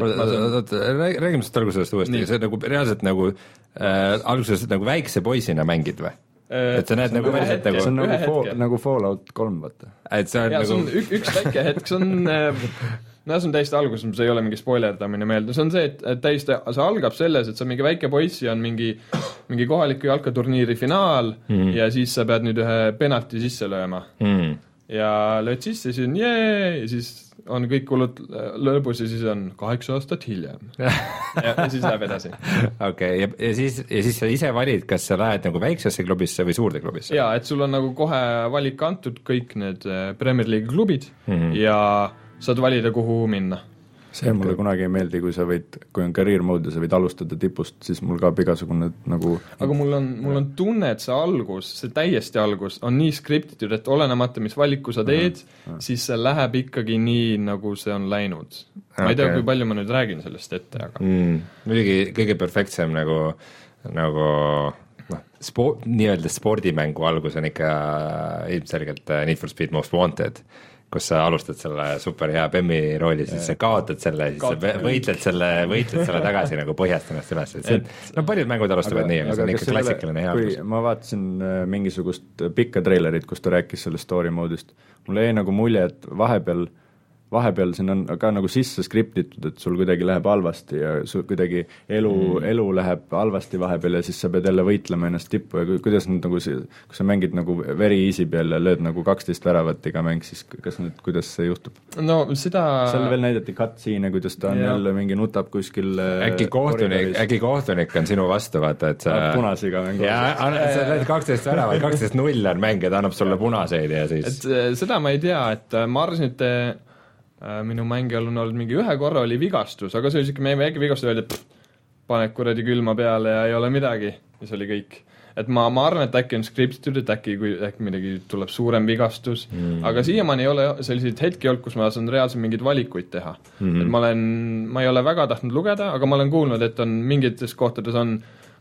S1: Oot, räägime sellest algusest uuesti, see nagu reaalselt nagu äh, alguses nagu väikse poisina mängid või? Et sa näed nagu päriselt nagu
S2: see on nagu, fall, nagu Fallout kolm, vaata.
S1: Et see on
S3: ja,
S1: nagu
S3: see on ük, üks väike hetk, see on äh, no see on täiesti alguses, see ei ole mingi spoilerdamine meelde, see on see, et täiesti, see algab selles, et sa mingi väike poiss ja on mingi, mingi kohaliku jalkaturniiri finaal mm. ja siis sa pead nüüd ühe penalti sisse lööma mm. ja lööd sisse, siis on jee ja siis on kõik kulud lõbus ja siis on kaheksa aastat hiljem ja, ja siis läheb edasi.
S1: Okei okay,, ja, ja, siis, ja siis sa ise valid, kas sa lähed nagu väiksesse klubisse või suurde klubisse?
S3: Jaa, et sul on nagu kohe valik antud kõik need Premier League klubid mm. ja saad valida, kuhu minna.
S2: See mulle kunagi ei meeldi, kui sa võid, kui on career mode ja sa võid alustada tipust, siis mul kaob igasugune nagu
S3: aga mul on, mul on tunne, et see algus, see täiesti algus on nii skriptitud, et olenemata, mis valiku sa teed, uh-huh. siis see läheb ikkagi nii, nagu see on läinud. Ma okay. ei tea, kui palju ma nüüd räägin sellest ette, aga
S1: mm, muidugi kõige perfektsem nagu, nagu noh, spo-, nii-öelda spordimängu algus on ikka ilmselgelt Need for Speed Most Wanted, kus sa alustad selle super hea Bemmi rooli, siis sa kaotad selle, siis Kaot- sa võitled selle, võitled selle tagasi nagu põhjast ennast üles. Et see, no paljud mängud alustavad nii, aga see on ikka klassikaline hea algus.
S2: Ma vaatasin mingisugust pikka trailerit, kus ta rääkis sellest story mode'ist. Mulle jäi nagu mulje, et vahepeal vahepeal siin on ka nagu sisse skriptitud, et sul kuidagi läheb halvasti ja sul kuidagi elu, mm. elu läheb halvasti vahepeal ja siis sa pead jälle võitlema ennast tippu ja kuidas nüüd nagu, kui sa mängid nagu very easy peal ja lööd nagu kaksteist väravat iga mäng, siis kas nüüd, kuidas see juhtub?
S3: No seda...
S2: seal veel näidati cutscene, kuidas ta on ja. jälle mingi nutab kuskil
S1: äkki kohtunik, äkki kohtunik on sinu vastu, vaata, et sa...
S2: punasiga mängu.
S1: Ja sa lööd kaksteist väravat, kaksteist null on mäng ja ta annab sulle punaseid ja siis...
S3: Et seda ma ei tea, et ma arvasin, et minu mängijal on olnud mingi ühe korra oli vigastus, aga see oli siuke meie väike vigastus, öeldi, et paned kuradi külma peale ja ei ole midagi ja see oli kõik. Et ma, ma arvan, et äkki on skriptitud, et äkki, kui äkki midagi tuleb suurem vigastus, mm. aga siiamaani ei ole selliseid hetki olnud, kus ma saan reaalselt mingeid valikuid teha. Mm. Et ma olen, ma ei ole väga tahtnud lugeda, aga ma olen kuulnud, et on mingites kohtades on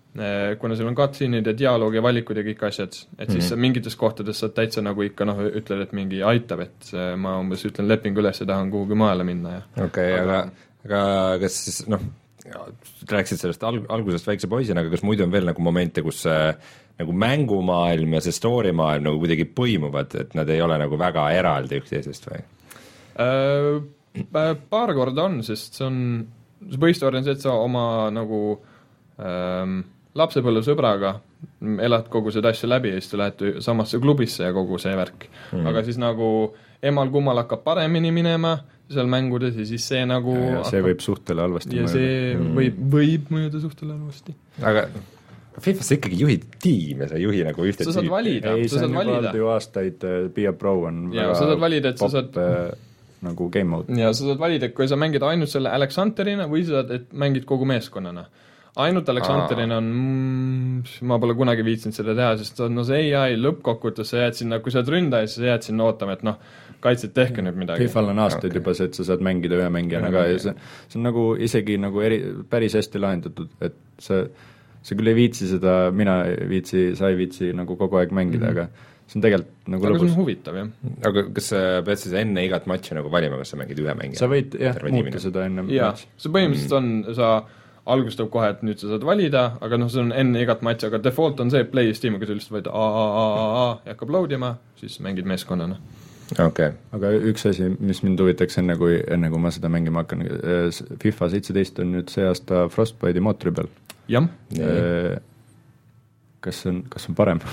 S3: kuna seal on cutscene'id ja dialoog ja valikud ja kõik asjad, et siis mm-hmm. mingites kohtades saad täitsa nagu ikka noh, ütled, et mingi aitab, et ma umbes ütlen lepingu üles ja tahan kuhugi maale minna.
S1: Okei, okay, aga, aga kas siis noh, rääksid sellest alg- algusest väikse poisina, aga kas muidu on veel nagu momente, kus nagu mängumaailm ja see story maailm nagu kuidagi põimuvad, et nad ei ole nagu väga eraldi üksteisest või?
S3: Äh, paar korda on, sest see on, see põhistory on see, et sa oma nagu ähm, lapsepõlvesõbraga elad kogu seda asja läbi ja siis te lähete samasse klubisse ja kogu see värk. Mm. Aga siis nagu emal kummal hakkab paremini minema seal mängudes ja siis see nagu
S2: ja, ja see hakkab... võib suhtele halvasti
S3: ja
S2: mõjuda.
S3: see mm. võib, võib mõjuda suhtele halvasti.
S1: Aga FIFAs sa ikkagi juhid tiime, sa ei juhi nagu ühte
S3: sa saad valida,
S2: ei,
S3: sa saad valida.
S2: ju aastaid Be A Pro on
S3: ja, väga sa saad valida, et
S2: pop,
S3: sa saad
S2: nagu game mode.
S3: Ja sa saad valida, et kui sa mängid ainult selle Alex Hunterina või sa saad, et mängid kogu meeskonnana. Ainult Alex Hunterina on, mm, ma pole kunagi viitsinud seda teha, sest no see A I lõppkokkuvõttes sa jääd sinna, kui sa oled ründaja, siis sa jääd sinna ootama, et noh, kaitset tehke nüüd midagi.
S2: FIFAl on aastaid okay. juba see, et sa saad mängida ühe mängijana ka ja see, see on nagu isegi nagu eri, päris hästi lahendatud, et sa, sa küll ei viitsi seda, mina ei viitsi, sa ei viitsi nagu kogu aeg mängida mm, -hmm. aga see on tegelikult nagu
S3: aga
S2: lõbus.
S3: see on huvitav, jah.
S1: Aga kas sa pead siis enne igat matši nagu valima, kas sa mängid ühe mängija?
S2: Sa võid jah, muuta seda enne
S3: jaa, see põhimõtteliselt on, sa algustab kohe, et nüüd sa saad valida, aga noh, see on enne igat matši, aga default on see play Steam, kui sa lihtsalt võid A, A, A, A, A ja hakkab loadima, siis mängid meeskonnana.
S1: Okay.
S2: Aga üks asi, mis mind huvitaks enne, kui, enne kui ma seda mängima hakkan, FIFA seitseteist on nüüd see aasta Frostbite'i mootori peal.
S3: Jah.
S2: Kas on, kas on parem?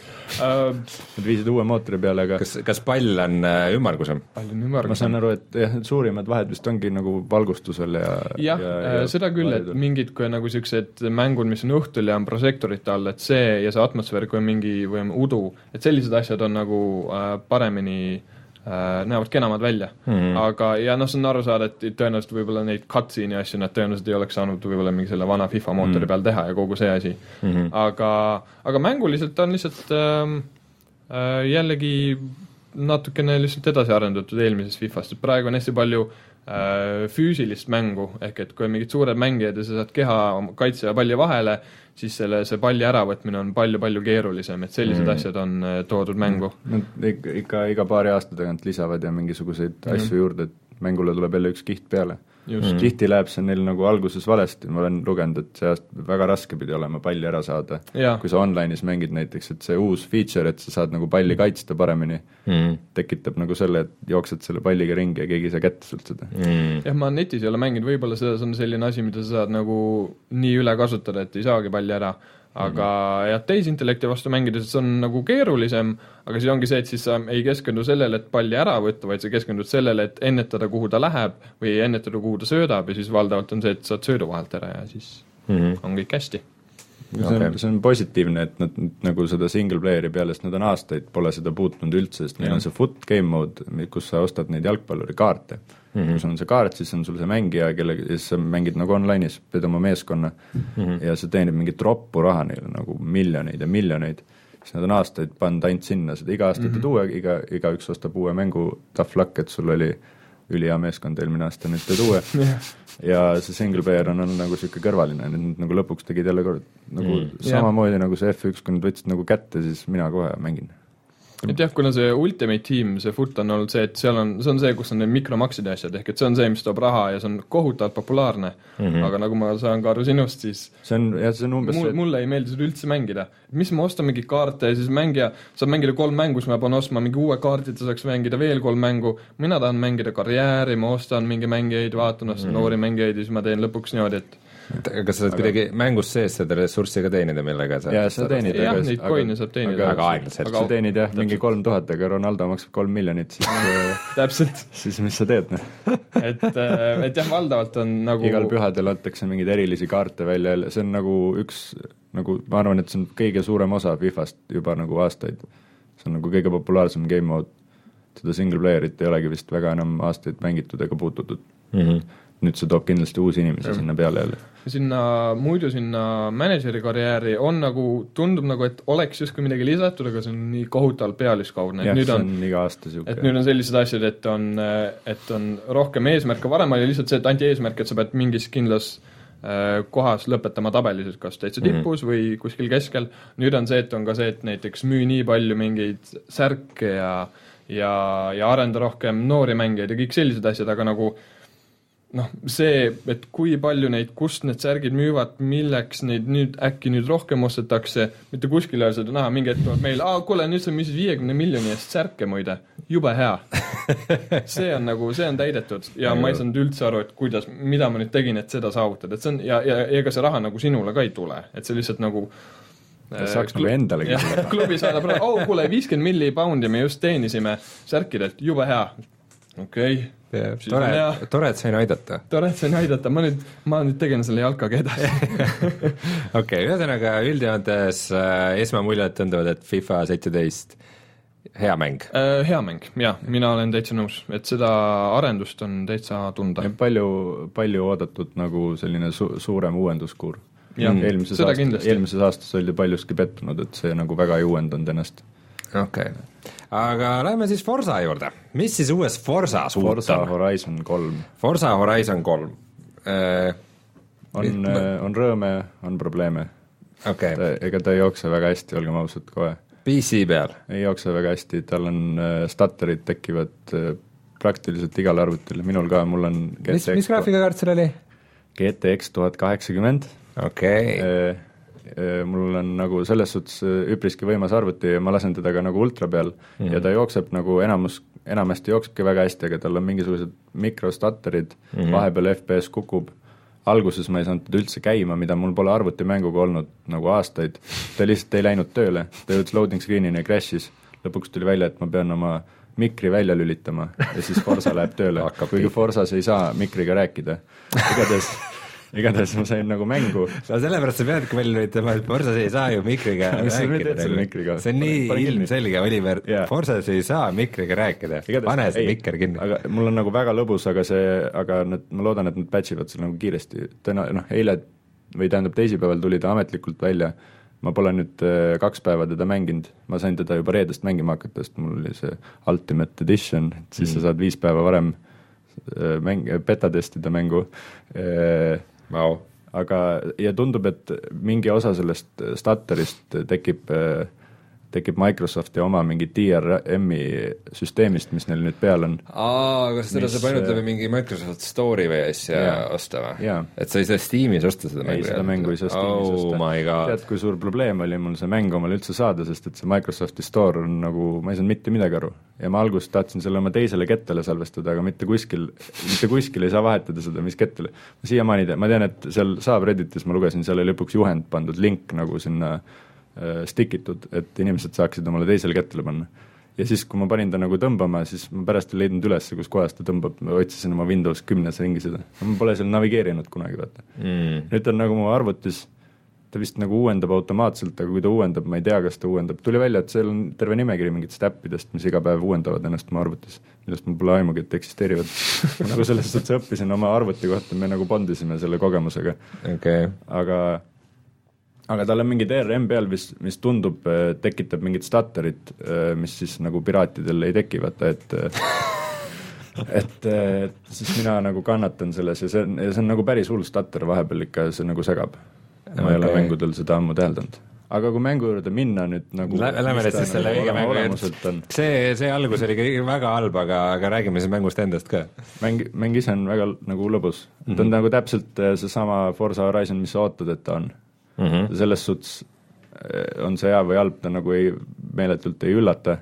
S3: Uh,
S2: Nad viisid uue mootori peale, aga
S1: kas, kas pall on ümmargusem?
S3: Pall on ümmargusem.
S2: Ma saan aru, et jah, suurimad vahed vist ongi nagu valgustusel ja
S3: jah, ja, ja seda küll, et mingid kui nagu sellised mängud, mis on õhtul ja on prožektorite all, et see ja see atmosfäär, kui on mingi või on udu, et sellised asjad on nagu äh, paremini äh, näevad kenamad välja mm-hmm. aga ja noh, see on aru saada, et tõenäoliselt võib-olla neid cutscene ja asju nad tõenäoliselt ei oleks saanud võib-olla mingi selle vana FIFA mootori mm-hmm. peal teha ja kogu see asi mm-hmm. aga, aga mänguliselt on lihtsalt äh, äh, jällegi natukene lihtsalt edasi arendatud eelmisest FIFast, et praegu on hästi palju äh, füüsilist mängu, ehk et kui on mingid suured mängijad ja sa saad keha kaitse ja palli vahele, siis selle, see palli äravõtmine on palju-palju keerulisem, et sellised mm. asjad on äh, toodud mängu.
S2: Nad ikka, ikka iga paari aasta tagant lisavad ja mingisuguseid mm. asju juurde, et mängule tuleb jälle üks kiht peale. Mm. Tihti läheb see neil nagu alguses valesti, ma olen lugenud, et see aasta väga raske pidi olema palli ära saada. Ja. Kui sa online'is mängid näiteks, et see uus feature, et sa saad nagu palli kaitsta paremini, mm. tekitab nagu selle, et jooksed selle palliga ringi ja keegi ei saa kätte sult seda.
S3: Mm. Jah, ma netis ei ole mänginud, võib-olla see on selline asi, mida sa saad nagu nii üle kasutada, et ei saagi palli ära, aga mm. jah, teisintellekti vastu mängides see on nagu keerulisem, aga siis ongi see, et siis sa ei keskendu sellele, et palli ära võtta, vaid sa keskendud sellele, et ennetada, kuhu ta läheb või ennetada, kuhu ta söödab ja siis valdavalt on see, et saad söödu vahelt ära ja siis mm-hmm. on kõik hästi.
S2: See on, okay. see on positiivne, et nad nagu seda single player'i peale, sest nad on aastaid pole seda puutunud üldse, sest neil on see foot game mode, kus sa ostad neid jalgpalluri kaarte mm-hmm. kui sul on see kaart, siis on sul see mängija, kelle, siis sa mängid nagu online'is, pead oma meeskonna mm-hmm. ja sa teenid mingit roppu raha neile nagu miljoneid ja miljoneid, siis nad on aastaid pannud ainult sinna, seda iga aasta mm-hmm. uue, iga, iga üks ostab uue mängu, tough luck, et sul oli ülihea meeskond eelmine aasta, nüüd teed uue yeah. ja see single player on, on nagu siuke kõrvaline, nüüd nagu lõpuks tegid jälle kord, nagu mm. samamoodi yeah. nagu see F üks, kui nüüd võtsid nagu kätte, siis mina kohe mängin.
S3: Et jah, kuna see Ultimate Team, see foot on olnud see, et seal on, see on see, kus on need mikromakside asjad, ehk et see on see, mis toob raha ja see on kohutavalt populaarne, mm-hmm. aga nagu ma saan ka aru sinust, siis
S2: see on, jah, see on umbes
S3: mul,
S2: see, et...
S3: mulle ei meeldi seda üldse mängida. Mis ma ostan mingi kaarte ja siis mängija saab mängida kolm mängu, siis ma pean ostma mingi uue kaardi, et ta saaks mängida veel kolm mängu. Mina tahan mängida karjääri, ma ostan mingi mängijaid, vaatan mm-hmm. noori mängijaid ja siis ma teen lõpuks niimoodi, et
S1: kas sa saad aga... kuidagi mängus sees seda ressurssi ka teenida, millega sa...
S2: Jaa, sa teenid.
S3: Jah, neid koine saab teenida.
S1: Aga aeglaselt.
S2: Sa teenid jah, mingi kolm tuhat, aga Ronaldo maksab kolm miljonit, siis
S3: täpselt.
S2: Siis mis sa teed?
S3: et, et jah, valdavalt on nagu...
S2: Igal pühadel antakse mingeid erilisi kaarte välja, see on nagu üks, nagu ma arvan, et see on kõige suurem osa FIFast juba nagu aastaid. See on nagu kõige populaarsem game mode. Seda single playerit ei olegi vist väga enam aastaid mängitud ega puututud. Mhm. Nüüd see toob kindlasti uusi inimesi ja. Sinna peale jälle.
S3: Sinna, muidu sinna manageri karjääri on nagu, tundub nagu, et oleks justkui midagi lisatud, aga see on nii kohutavalt pealiskaudne.
S2: Jah,
S3: nüüd
S2: see
S3: on,
S2: on iga aasta siuke.
S3: Et nüüd on sellised asjad, et on, et on rohkem eesmärke. Varem oli lihtsalt see, et anti eesmärk, et sa pead mingis kindlas äh, kohas lõpetama tabelis, kas täitsa tipus mm-hmm. või kuskil keskel. Nüüd on see, et on ka see, et näiteks müü nii palju mingeid särke ja, ja, ja arenda rohkem noori mängijaid ja kõik sellised asjad, aga nagu noh, see, et kui palju neid, kust need särgid müüvad, milleks neid nüüd äkki nüüd rohkem ostetakse, mitte kuskil ei seda näha, mingi hetk tuleb meil, aa, kuule, nüüd sa müüsid viiekümne miljoni eest särke muide, jube hea. see on nagu, see on täidetud ja ma ei saanud üldse aru, et kuidas, mida ma nüüd tegin, et seda saavutada, et see on, ja, ja ega see raha nagu sinule ka ei tule, et see lihtsalt nagu
S2: ta saaks nagu endalegi
S3: klubi saadab raha, oh, kuule, viiskümmend milli poundi me just teenisime särkidelt, jube hea. Okei, okay.
S1: tore, tore, et sain aidata.
S3: Tore, et sain aidata, ma nüüd, ma nüüd tegelen selle jalkaga edasi.
S1: Okei, ühesõnaga üldjoontes äh, esmamuljad tunduvad, et FIFA seitseteist hea mäng
S3: äh,. Hea mäng, jah, mina olen täitsa nõus, et seda arendust on täitsa tunda.
S2: Palju, palju oodatud nagu selline su- suurem uuenduskuur. Eelmises,
S3: aasta,
S2: eelmises aastas oldi paljuski pettunud, et see nagu väga ei uuendanud ennast.
S1: Okei okay. Aga lähme siis Forza juurde. Mis siis uues Forzas uut on?
S2: Forza Horizon kolm.
S1: Forza Horizon kolm äh,
S2: on, ma... on rõõme, on probleeme
S1: okay.
S2: ta, ega ta ei jookse väga hästi, olgem ausad kohe.
S1: P C peal?
S2: Ei jookse väga hästi, tal on äh, stutterid tekivad äh, praktiliselt igal arvutil, minul ka, mul on
S1: G T X mis, mis graafikakaart seal oli?
S2: G T X tuhat kaheksakümmend.
S1: Okei okay.
S2: äh, äh, mul on nagu selles suhtes üpriski võimas arvuti ja ma lasen teda ka nagu ultra peal mm. ja ta jookseb nagu enamus, enamasti jooksebki väga hästi, aga tal on mingisugused mikrostutterid mm., vahepeal F P S kukub. Alguses ma ei saanud teda üldse käima, mida mul pole arvutimänguga olnud nagu aastaid. Ta lihtsalt ei läinud tööle, ta jõudis loading screen'ini ja crash'is. Lõpuks tuli välja, et ma pean oma mikri välja lülitama ja siis Forza läheb tööle. Kuigi Forzas ei saa mikriga rääkida. Igades igatahes ma sain nagu mängu.
S1: No sellepärast sa peadki välja lülitama, et Forzas ei saa ju mikriga rääkida. See on nii ilmselge, Oliver, yeah. Forzas ei saa mikriga rääkida. Pane see mikker kinni.
S2: Aga mul on nagu väga lõbus, aga see, aga need, ma loodan, et nad patchivad seal nagu kiiresti. Täna, noh, eile või tähendab teisipäeval tuli ta ametlikult välja. Ma pole nüüd kaks päeva teda mänginud. Ma sain teda juba reedest mängima hakata, sest mul oli see Ultimate Edition, siis mm. sa saad viis päeva varem mäng, beta testida mängu.
S1: Wow.
S2: Aga, ja tundub, et mingi osa sellest stutterist tekib, tekib Microsofti oma mingi D R M-i süsteemist, mis neil nüüd peal on.
S1: Aa, kas seda saab ainult läbi mingi Microsoft Store'i või asja yeah. osta või?
S2: Yeah.
S1: Et sa ei saa Steamis osta seda mängu?
S2: Ei, seda mängu ei saa Steamis
S1: oh
S2: osta. Tead, kui suur probleem oli mul see mäng omal üldse saada, sest et see Microsofti Store on nagu, ma ei saanud mitte midagi aru. Ja ma alguses tahtsin selle oma teisele kettele salvestada, aga mitte kuskil, mitte kuskil ei saa vahetada seda, mis kettele. Ma siiamaani tean, ma tean, et seal saab Redditis, ma lugesin, seal oli lõpuks juhend pandud, link nagu sinna äh, stikitud, et inimesed saaksid omale teisele kettele panna. Ja siis, kui ma panin ta nagu tõmbama, siis ma pärast ei leidnud üles, kus kohas ta tõmbab, ma otsisin oma Windows kümnes ringi seda. Ma pole seal navigeerinud kunagi, vaata. Mm. Nüüd on nagu mu arvutis, ta vist nagu uuendab automaatselt, aga kui ta uuendab, ma ei tea, kas ta uuendab. Tuli välja, et seal on terve nimekiri mingitest äppidest, mis iga päev uuendavad ennast mu arvutis, millest mul pole aimugi, et eksisteerivad. Ma nagu selles suhtes õppisin oma arvuti kohta, me nagu bondisime selle kogemusega.
S1: Okay.
S2: Aga, aga tal on mingi D R M peal, mis, mis tundub, tekitab mingit stutterit, mis siis nagu piraatidel ei teki, vaata, et et, et siis mina nagu kannatan selles ja see on, ja see on nagu päris hull stutter vahepeal ikka, see nagu segab. Ma okay. ei ole mängudel seda ammu täheldanud. Aga kui mängu juurde minna nüüd nagu
S1: Lähme nüüd siis selle õige mängu juurde. See, see algus oli väga halb, aga, aga räägime siis mängust endast ka.
S2: Mäng, mäng ise on väga nagu lõbus. Mm-hmm. Ta on nagu täpselt see sama Forza Horizon, mis sa ootad, et ta on. Mm-hmm. Selles suhtes on see hea või halb, ta nagu ei, meeletult ei üllata,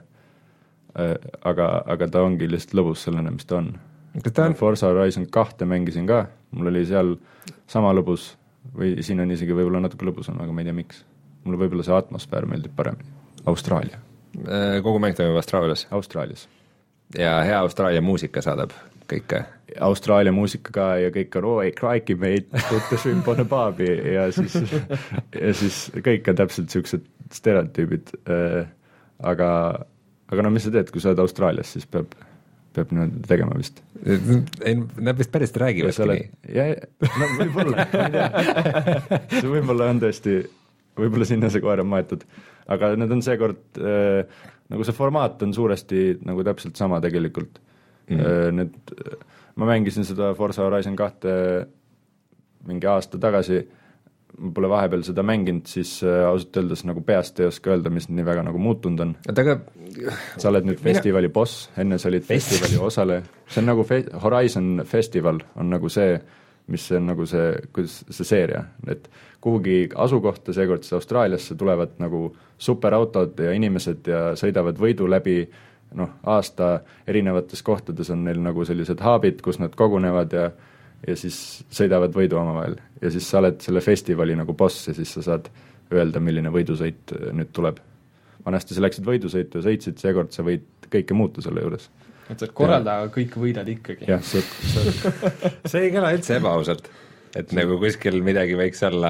S2: aga, aga ta ongi lihtsalt lõbus sellena, mis ta on. Ta on? Forza Horizon kahte mängisin ka, mul oli seal sama lõbus või siin on isegi võib-olla natuke lõbus on, aga ma ei tea miks. Mulle võib-olla see atmosfäär meeldib paremini. Austraalia.
S1: Kogu mäng toimub Austraalias?
S2: Austraalias.
S1: Ja hea Austraalia muusika saadab kõike?
S2: Austraalia muusika ka ja kõik on, oi, crikey mate, put the shrimp on a barbie ja siis, ja siis kõik on täpselt siuksed stereotüübid. Aga, aga no mis sa teed, kui sa oled Austraalias, siis peab peab niimoodi tegema vist.
S1: Ei, nad vist päris räägivadki nii.
S2: Ja, no võib-olla, ma ei tea. See võib-olla on tõesti, võib-olla sinna see koer on maetud. Aga need on seekord, äh, nagu see formaat on suuresti nagu täpselt sama tegelikult. Mm. Äh, need, ma mängisin seda Forza Horizon kahte mingi aasta tagasi, ma pole vahepeal seda mänginud, siis äh, ausalt öeldes nagu peast ei oska öelda, mis nii väga nagu muutunud on.
S1: Aga
S2: sa oled nüüd festivali boss, enne sa olid festivali osale. See on nagu fe- Horizon Festival on nagu see, mis on nagu see, kuidas see seeria, et kuhugi asukohta seekord Austraaliasse tulevad nagu superautod ja inimesed ja sõidavad võidu läbi, noh, aasta erinevates kohtades on neil nagu sellised hubid, kus nad kogunevad ja ja siis sõidavad võidu omavahel ja siis sa oled selle festivali nagu boss ja siis sa saad öelda, milline võidusõit nüüd tuleb. Vanasti sa läksid võidusõitu ja sõitsid, seekord sa võid kõike muuta selle juures.
S3: et sa korralda, aga kõik võidad ikkagi.
S2: jah, see, see...
S1: see ei kõla üldse ebaausalt, et see... nagu kuskil midagi võiks olla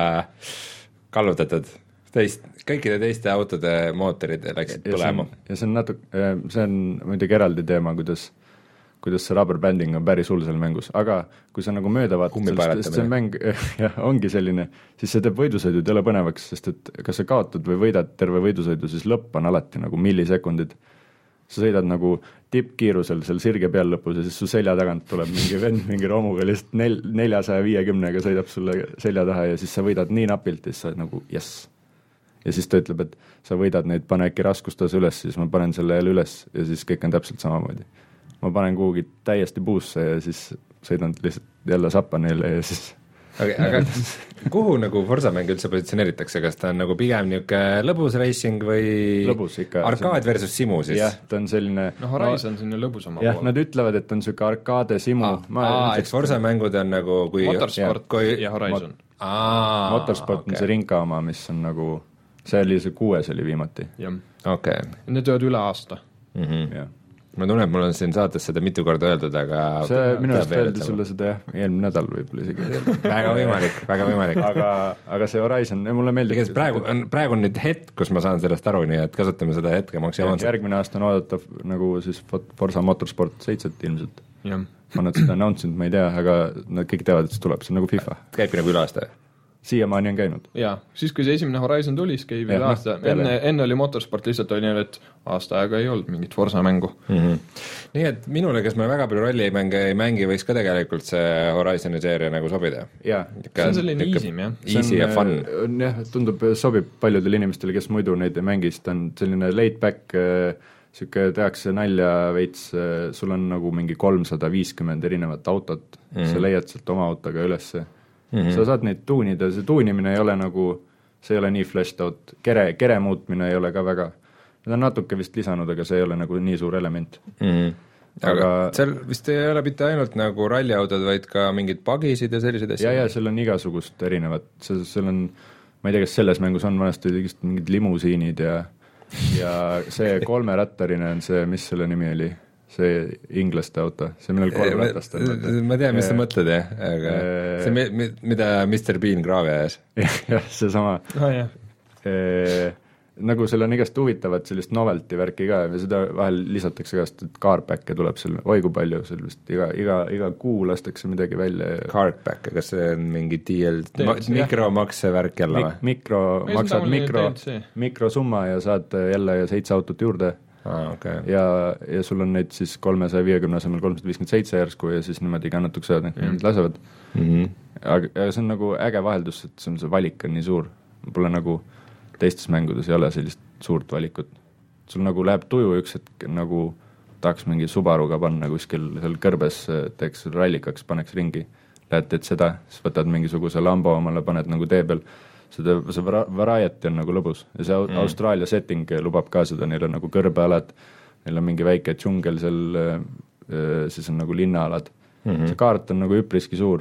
S1: kallutatud. Teist, kõikide teiste autode mootorid läksid ja põlema.
S2: Ja see on natuke, see on muidugi eraldi teema, kuidas kuidas see rubberbanding on päris hull seal mängus, aga kui sa nagu mööda vaatad, sest see mäng jah, ongi selline, siis see teeb võidusõidud jälle põnevaks, sest et kas sa kaotad või võidad terve võidusõidu, siis lõpp on alati nagu millisekundid. Sa sõidad nagu tippkiirusel seal sirge peal lõpus ja siis su selja tagant tuleb mingi vend mingi romuga lihtsalt nel, neljasaja viiekümnega sõidab sulle selja taha ja siis sa võidad nii napilt ja siis sa nagu jess. Ja siis ta ütleb, et sa võidad neid, pane äkki raskustas üles, siis ma panen selle jälle üles ja siis kõik on täpselt samamoodi. Ma panen kuhugi täiesti puusse ja siis sõidan lihtsalt jälle sappa neile ja siis
S1: aga, aga kuhu nagu Forza mäng üldse positsioneeritakse, kas ta on nagu pigem niisugune lõbus racing või
S2: lõbus ikka,
S1: arkaad on... versus simu siis?
S2: jah, ta on selline
S3: no Horizon no, on ju lõbusama
S2: jah, nad ütlevad, et on niisugune arkaade simu
S1: aa, ma, aa et Forza mängud on nagu kui
S3: Motorsport ja, kui... ja Horizon
S1: aa,
S2: Motorsport okay. on see rinka oma, mis on nagu see oli see kuues oli viimati
S3: jah,
S1: okei okay.
S3: Need tööd üle aasta
S1: mm-hmm. jah ma tunnen, et mul on siin saates seda mitu korda öeldud, aga
S2: see minu arust öeldi sulle seda jah, eelmine nädal võib-olla isegi
S1: väga võimalik, väga võimalik
S2: aga, aga see Horizon, mulle meeldib
S1: praegu on, praegu on nüüd hetk, kus ma saan sellest aru, nii et kasutame seda hetke maksimaalselt.
S2: Järgmine aasta on oodatav nagu siis Forza Motorsport seitset ilmselt
S3: jah.
S2: ma nad seda announced, ma ei tea, aga nad kõik teavad, et see tuleb, see on nagu FIFA
S1: käibki nagu üle aasta
S2: siiamaani on käinud.
S3: jaa, siis kui see esimene Horizon tuli, siis käib üle aasta, enne, enne oli Motorsport lihtsalt oli nii, et aasta aega ei olnud mingit Forza mängu
S1: mm-hmm. nii et minule, kes me väga palju rollimänge ei mängi, võiks ka tegelikult see Horizoni seeria nagu sobida
S2: jaa,
S3: see on selline easim jah
S1: easy ja fun
S2: jah, tundub, sobib paljudele inimestele, kes muidu neid ei mängis, ta on selline laid back siuke tehakse nalja veits, sul on nagu mingi kolmsada viiskümmend erinevat autot mm-hmm. sa leiad sealt oma autoga ülesse mm-hmm. sa saad neid tuunida, see tuunimine ei ole nagu, see ei ole nii fleshed out, kere, kere muutmine ei ole ka väga, nad on natuke vist lisanud, aga see ei ole nagu nii suur element
S1: mm-hmm. aga, aga seal vist ei ole mitte ainult nagu ralliautod, vaid ka mingid pagisid ja sellised asjad?
S2: ja, ja seal on igasugust erinevat, seal on, ma ei tea, kas selles mängus on vanasti mingid limusiinid ja ja see kolmerattarine on see, mis selle nimi oli? see inglaste auto, see millel kolm ratast on.
S1: Ma tean, mis sa mõtled, jah, aga see, mida mister Bean kraavi ajas.
S2: jah, see sama
S3: oh, jah.
S2: E, nagu seal on igast huvitavat sellist novelty värki ka ja seda vahel lisatakse ka, et carback'e tuleb seal, oi kui palju, seal vist iga, iga, iga kuu lastakse midagi välja.
S1: Carback, kas see on mingi D L, mikromakse värk jälle või?
S2: Mik, mikro, maksad mikro, mikrosumma ja saad jälle seitse autot juurde.
S1: Ah, okay.
S2: ja, ja sul on neid siis kolmesaja viiekümne asemel kolmsada viiskümmend seitse järsku ja siis niimoodi ka natuke saad, et need lasevad
S1: mm-hmm.
S2: aga, aga see on nagu äge vaheldus, et see, on, see valik on nii suur, pole nagu teistes mängudes ei ole sellist suurt valikut, sul nagu läheb tuju üks hetk nagu tahaks mingi Subaruga panna kuskil seal kõrbes, teeks rallikaks, paneks ringi, lähed teed seda, siis võtad mingisuguse Lambo omale, paned nagu tee peal, seda, see variety on nagu lõbus ja see mm. Austraalia setting lubab ka seda, neil on nagu kõrbealad, neil on mingi väike džungel seal, siis on nagu linnaalad mm-hmm. see kaart on nagu üpriski suur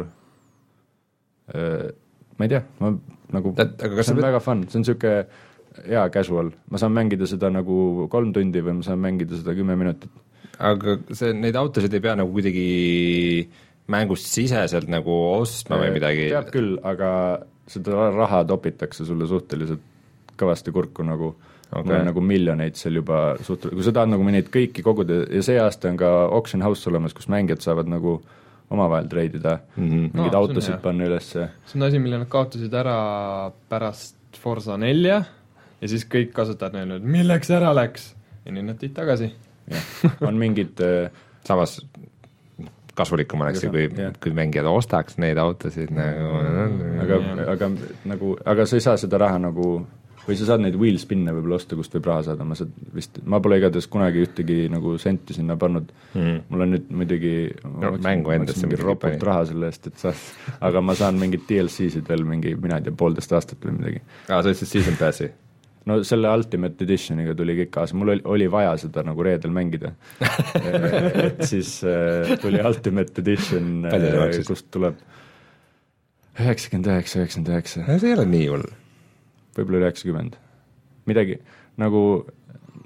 S2: ma ei tea, ma nagu,
S1: Tät, aga
S2: see on väga fun, see on niisugune hea casual, ma saan mängida seda nagu kolm tundi või ma saan mängida seda kümme minutit.
S1: Aga see, neid autosid ei pea nagu kuidagi mängust siseselt nagu ostma või midagi?
S2: Peab küll, aga seda raha topitakse sulle suhteliselt kõvasti kurku nagu okay. mul on nagu miljoneid seal juba suht-, kui sa tahad nagu neid kõiki koguda ja see aasta on ka auction house olemas, kus mängijad saavad nagu omavahel treidida mm-hmm. mingid no, autosid panna ülesse.
S3: See on asi, mille nad kaotasid ära pärast Forza nelja ja siis kõik kasutavad neil nüüd, milleks ära läks ja nii nad tõid tagasi.
S2: on mingid
S1: samas kasulikum oleks ju, kui, kui mängijad ostaks neid autosid nagu
S2: aga, aga nagu, aga sa ei saa seda raha nagu või sa saad neid wheel spinne võib-olla osta, kust võib raha saada, ma, vist, ma pole igatahes kunagi ühtegi nagu senti sinna pannud mm. mul on nüüd muidugi
S1: no, mängu endasse
S2: mingi ropult raha selle eest, et sa, aga ma saan mingid D L C-sid veel mingi, mina ei tea, poolteist aastat või midagi.
S1: aa, sa ütlesid Season Passi?
S2: no selle Ultimate Editioniga tuli kõik kaasa, mul oli, oli vaja seda nagu reedel mängida et siis äh, tuli Ultimate Edition äh, kust tuleb üheksakümmend üheksa, üheksakümmend üheksa
S1: see ei ole nii hull
S2: võib-olla üheksakümmend midagi, nagu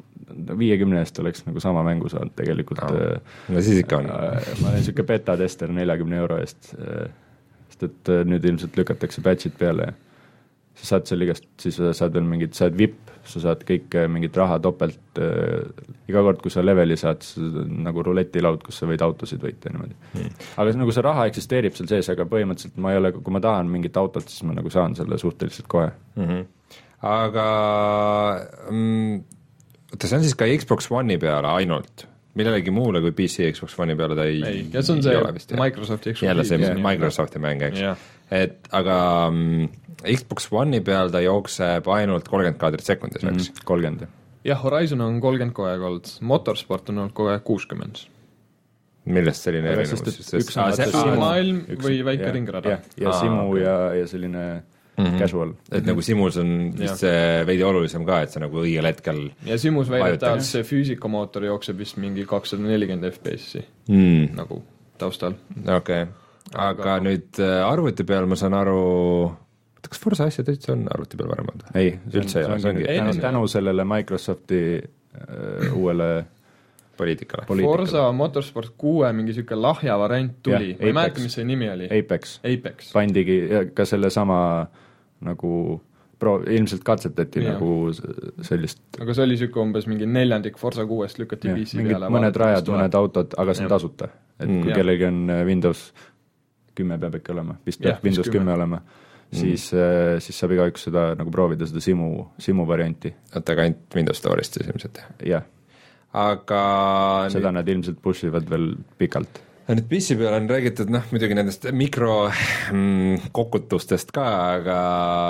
S2: viiekümne eest oleks nagu sama mängu saanud tegelikult no,
S1: no siis ikka on.
S2: Ma olen niisugune beta-tester neljakümne euro eest, sest et nüüd ilmselt lükatakse patch'id peale ja sa saad seal igast, siis sa saad veel mingid, sa oled V I P, sa saad kõik mingit raha topelt äh, iga kord, kui sa leveli saad, nagu ruletilaud, kus sa võid autosid võita niimoodi hmm. aga nagu see raha eksisteerib seal sees, aga põhimõtteliselt ma ei ole, kui ma tahan mingit autot, siis ma nagu saan selle suhteliselt kohe
S1: mm-hmm. aga mm, see on siis ka Xbox One'i peale ainult, millelegi muule kui P C Xbox One'i peale ta ei
S3: ei, ja see on see Microsofti
S1: Xbox jälle see yeah. Microsofti mäng, eks yeah. et aga mm, Xbox One'i peal ta jookseb ainult kolmkümmend kaadrit sekundis, eks mm,?
S2: kolmkümmend.
S3: jah, Horizon on kolmkümmend kogu aeg olnud, Motorsport on olnud kogu aeg kuuskümmend.
S1: Millest selline erinevus?
S3: üks on maailm või väike ja, ringrada.
S2: Ja, ja simu okay. ja, ja selline mm-hmm. casual.
S1: Et mm-hmm. nagu simus on vist see veidi olulisem ka, et see nagu õigel hetkel
S3: ja simus väidetavalt see füüsikamootor jookseb vist mingi kakssada nelikümmend F P S-i
S1: mm.
S3: nagu taustal.
S1: Okei, okay. aga, aga nüüd arvuti peal ma saan aru, kas Forza asjad üldse on arvuti peal varem olnud?
S2: ei,
S1: üldse ei ole, see ongi
S2: tänu, tänu sellele Microsofti äh, uuele
S1: poliitikale.
S3: Forza Motorsport kuue mingi siuke lahja variant tuli, ma ei mäleta, mis see nimi oli.
S2: Apex.
S3: Apex.
S2: Pandigi ka selle sama nagu pro, ilmselt katsetati ja. Nagu sellist
S3: aga see oli siuke umbes mingi neljandik Forza kuuest lükati P C peale.
S2: Mõned rajad, mõned autod, aga see on tasuta. Et mm. kui ja. Kellegi on Windows kümme peab ikka olema, vist peab Windows kümme olema siis mm., siis saab igaüks seda nagu proovida, seda simu, simu varianti.
S1: Oota, aga ainult Windows Store'ist siis ilmselt?
S2: jah.
S1: aga
S2: seda nüüd... nad ilmselt push ivad veel pikalt.
S1: Nüüd P C peal on räägitud, noh, muidugi nendest mikrokokutustest ka, aga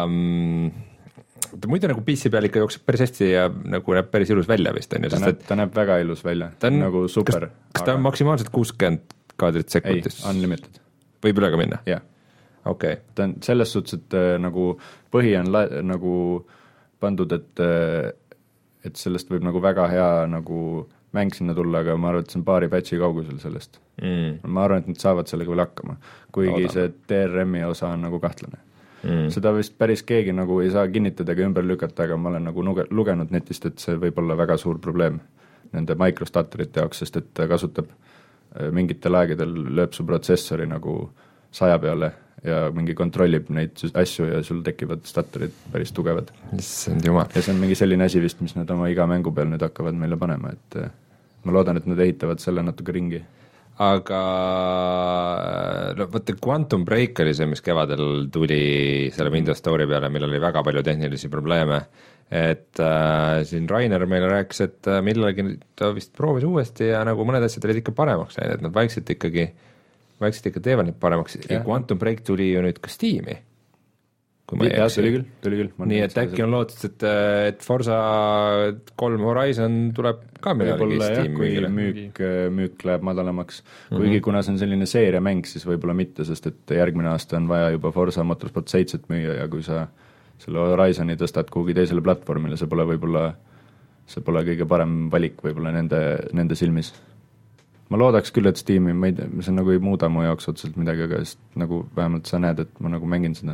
S1: mm, muidu nagu P C peal ikka jookseb päris hästi ja nagu näeb päris ilus välja vist, on ju?
S2: Ta, näeb, ta näeb väga ilus välja, ta on nagu super.
S1: Kas, kas aga... ta on maksimaalselt kuuskümmend kaadrit sekundis?
S2: ei, unlimited.
S1: Võib üle ka minna?
S2: jah.
S1: Okay.
S2: ta on selles suhtes, et äh, nagu põhi on la, nagu pandud, et äh, et sellest võib nagu väga hea nagu mäng sinna tulla, aga ma arvan, et see on paari patchi kaugusel sellest mm. ma arvan, et nad saavad sellega veel hakkama, kuigi Oodame. See T R M-i osa on nagu kahtlane mm. seda vist päris keegi nagu ei saa kinnitada ega ümber lükata, aga ma olen nagu nuge, lugenud netist, et see võib olla väga suur probleem nende microstatorite jaoks, sest et ta kasutab äh, mingitel aegadel lööb su protsessori nagu saja peale ja mingi kontrollib neid asju ja sul tekivad statorid päris tugevad.
S1: Issand jumal.
S2: Ja see on mingi selline asi vist, mis nad oma iga mängu peal nüüd hakkavad meile panema, et ma loodan, et nad ehitavad selle natuke ringi.
S1: Aga no võtta Quantum Break oli see, mis kevadel tuli selle Windows Store'i peale, millel oli väga palju tehnilisi probleeme, et äh, siin Rainer meile rääkis, et äh, millalgi ta vist proovis uuesti ja nagu mõned asjad olid ikka paremaks läinud, et nad vaikselt ikkagi vaikselt ikka teevad neid paremaks ja Quantum Break tuli ju nüüd ka Steam'i.
S2: jah, tuli küll, tuli küll.
S1: nii et äkki on lootus, et, et Forza kolm Horizon tuleb ka millalgi Steam'i.
S2: kui müük, müük läheb madalamaks, kuigi mm-hmm. kuna see on selline seeriamäng, siis võib-olla mitte, sest et järgmine aasta on vaja juba Forza Motorsport seitset müüa ja kui sa selle Horizoni tõstad kuhugi teisele platvormile, see pole võib-olla, see pole kõige parem valik võib-olla nende, nende silmis. Ma loodaks küll, et Steam'i, ma ei tea, see nagu ei muuda mu jaoks otseselt midagi, aga just nagu vähemalt sa näed, et ma nagu mängin seda.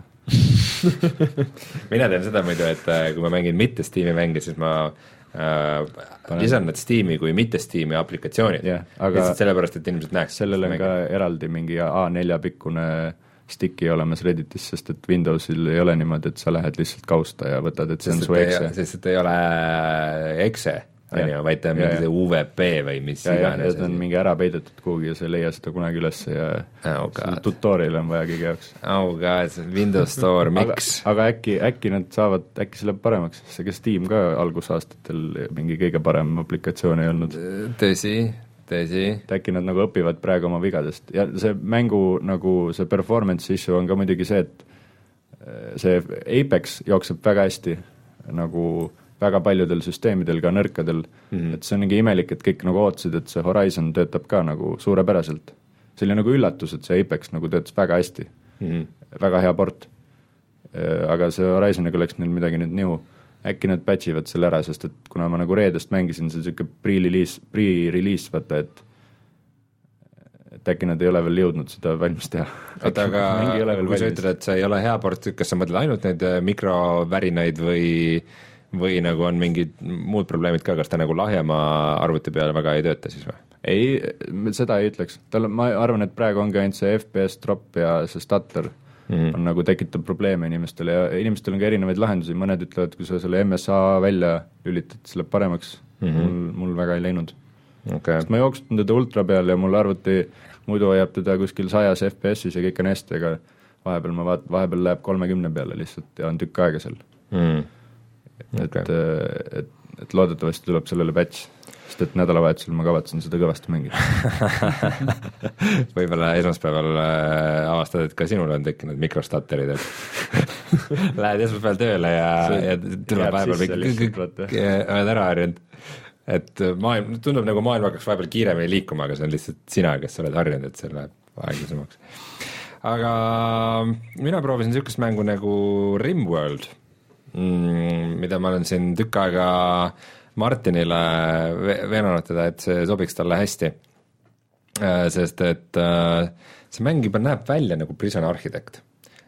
S1: mina teen seda muidu, et kui ma mängin mitte Steam'i mänge, siis ma äh, lisan need Steam'i kui mitte Steam'i aplikatsioonid
S2: yeah,. Lihtsalt
S1: sellepärast, et inimesed näeks.
S2: Sellele on ka eraldi mingi A neli pikkune stiki olemas Redditis, sest et Windowsil ei ole niimoodi, et sa lähed lihtsalt kausta ja võtad, et see on su exe.
S1: Sest et ei ole exe. On ju, vaid ta on mingi see U V P või mis
S2: ja, iganes. Ja ta on mingi ära peidetud kuhugi ja sa ei leia seda kunagi üles ja
S1: oh
S2: tutorial on vaja kõige jaoks.
S1: Oh god, see Windows Store, miks?
S2: aga, aga äkki, äkki nad saavad, äkki see läheb paremaks, see ka Steam ka algusaastatel mingi kõige parem aplikatsioon ei olnud.
S1: Tõsi, tõsi.
S2: Äkki nad nagu õpivad praegu oma vigadest ja see mängu nagu see performance issue on ka muidugi see, et see Apex jookseb väga hästi nagu väga paljudel süsteemidel, ka nõrkadel, mm-hmm. et see on mingi imelik, et kõik nagu ootasid, et see Horizon töötab ka nagu suurepäraselt. See oli nagu üllatus, et see Apex nagu töötas väga hästi, mm-hmm. väga hea port. Aga see Horizoniga läks neil midagi nüüd nihu. Äkki nad patchivad selle ära, sest et kuna ma nagu reedest mängisin, see siuke pre-release, pre-release vaata, et et äkki nad ei ole veel jõudnud seda valmis teha.
S1: Oota, aga kui sa ütled, et see ei ole hea port, kas sa mõtled ainult neid mikrovärinaid või või nagu on mingid muud probleemid ka, kas ta nagu lahjema arvuti peal väga ei tööta siis või?
S2: ei, seda ei ütleks, tal ma arvan, et praegu ongi ainult see F P S drop ja see stutter mm -hmm. on nagu tekitab probleeme inimestele ja inimestel on ka erinevaid lahendusi, mõned ütlevad, kui sa selle M S A välja lülitad, siis läheb paremaks mm, -hmm. mul, mul väga ei läinud okay.. Sest ma jooksutan teda ultra peal ja mul arvuti muidu hoiab teda kuskil sajas F P S-is ja kõik on hästi, aga vahepeal ma vaat-, vahepeal läheb kolmekümne peale lihtsalt ja on tükk aega seal mm.. Okay. et, et, et loodetavasti tuleb sellele patch, sest et nädalavahetusel ma kavatsen seda kõvasti mängida
S1: võib-olla esmaspäeval äh, avastad, et ka sinul on tekkinud mikrostatterid, et lähed esmaspäeval tööle ja, ja tuleb vahepeal kõik oled ära harjunud, et maailm, tundub nagu maailm hakkaks vahepeal kiiremini liikuma, aga see on lihtsalt sina, kes oled harjunud, et see läheb aeglasemaks. Aga mina proovisin niisugust mängu nagu Rimworld, mm, mida ma olen siin tükk aega Martinile veenanud teda, et see sobiks talle hästi, sest et see mäng juba näeb välja nagu Prison Architect,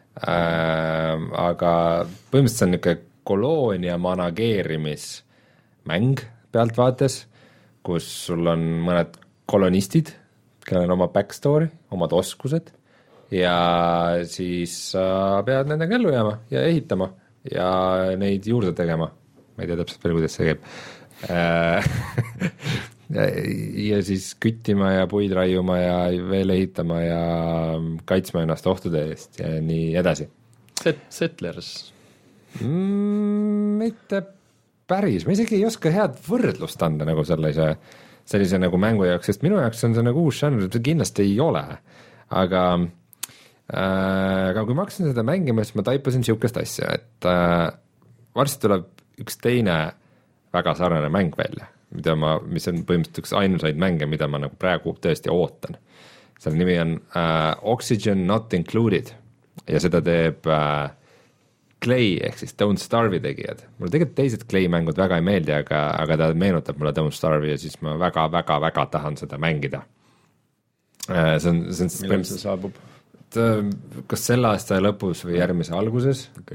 S1: aga põhimõtteliselt see on niisugune koloonia manageerimismäng pealtvaates, kus sul on mõned kolonistid, kellel on oma backstory, omad oskused ja siis sa pead nendega ellu jääma ja ehitama ja neid juurde tegema, ma ei tea täpselt veel, kuidas see käib ja siis küttima ja puid raiuma ja veel ehitama ja kaitsma ennast ohtude eest ja nii edasi.
S3: Set-, Settlers
S1: mm,? Mitte päris, ma isegi ei oska head võrdlust anda nagu sellise, sellise nagu mängu jaoks, sest minu jaoks on see nagu uus žanr, see kindlasti ei ole, aga äh, aga kui ma hakkasin seda mängima, siis ma taipasin niisugust asja, et äh, varsti tuleb üks teine väga sarnane mäng välja, mida ma, mis on põhimõtteliselt üks ainusaid mänge, mida ma nagu praegu tõesti ootan. Selle nimi on äh, Oxygen Not Included ja seda teeb äh, Clay ehk siis Don't Starve'i tegijad. Mulle tegelikult teised Clay mängud väga ei meeldi, aga, aga ta meenutab mulle Don't Starve'i ja siis ma väga-väga-väga tahan seda mängida. Äh, see on, see on
S2: millal see saabub?
S1: Kas selle aasta lõpus või järgmise alguses okay.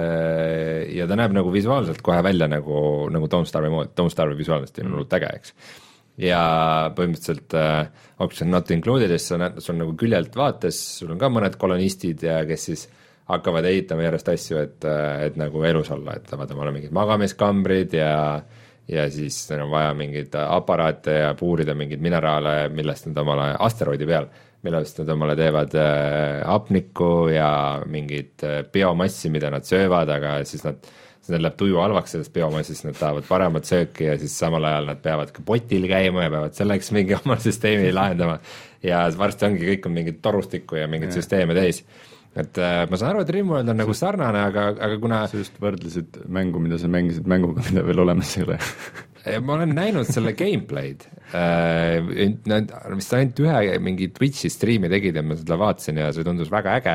S1: Ja ta näeb nagu visuaalselt kohe välja nagu, nagu Don't Starve'i mood, Don't Starve'i visuaalselt on hullult äge, eks. Ja põhimõtteliselt uh, Oxygen Not Included, sul on, sul on nagu küljelt vaates, sul on ka mõned kolonistid ja kes siis hakkavad ehitama järjest asju, et, et nagu elus olla, et saavad omale mingid magamiskambrid ja ja siis neil on vaja mingeid aparaate ja puurida mingeid mineraale, millest nad omale asteroidi peal, millest nad omale teevad äh, hapnikku ja mingid äh, biomassi, mida nad söövad, aga siis nad, siis nad läheb tuju halvaks sellest biomassist, nad tahavad paremat sööki ja siis samal ajal nad peavad ka potil käima ja peavad selleks mingi oma süsteemi lahendama ja varsti ongi, kõik on mingid torustikku ja mingid ja. Süsteeme täis. Et äh, ma saan aru, et Rimworld on nagu sarnane, aga, aga kuna
S2: sa just võrdlesid mängu, mida sa mängisid mänguga, mida veel olemas ei ole
S1: ma olen näinud selle gameplay'd äh, nad vist ainult ühe mingi Twitchi striimi tegid ja ma seda vaatasin ja see tundus väga äge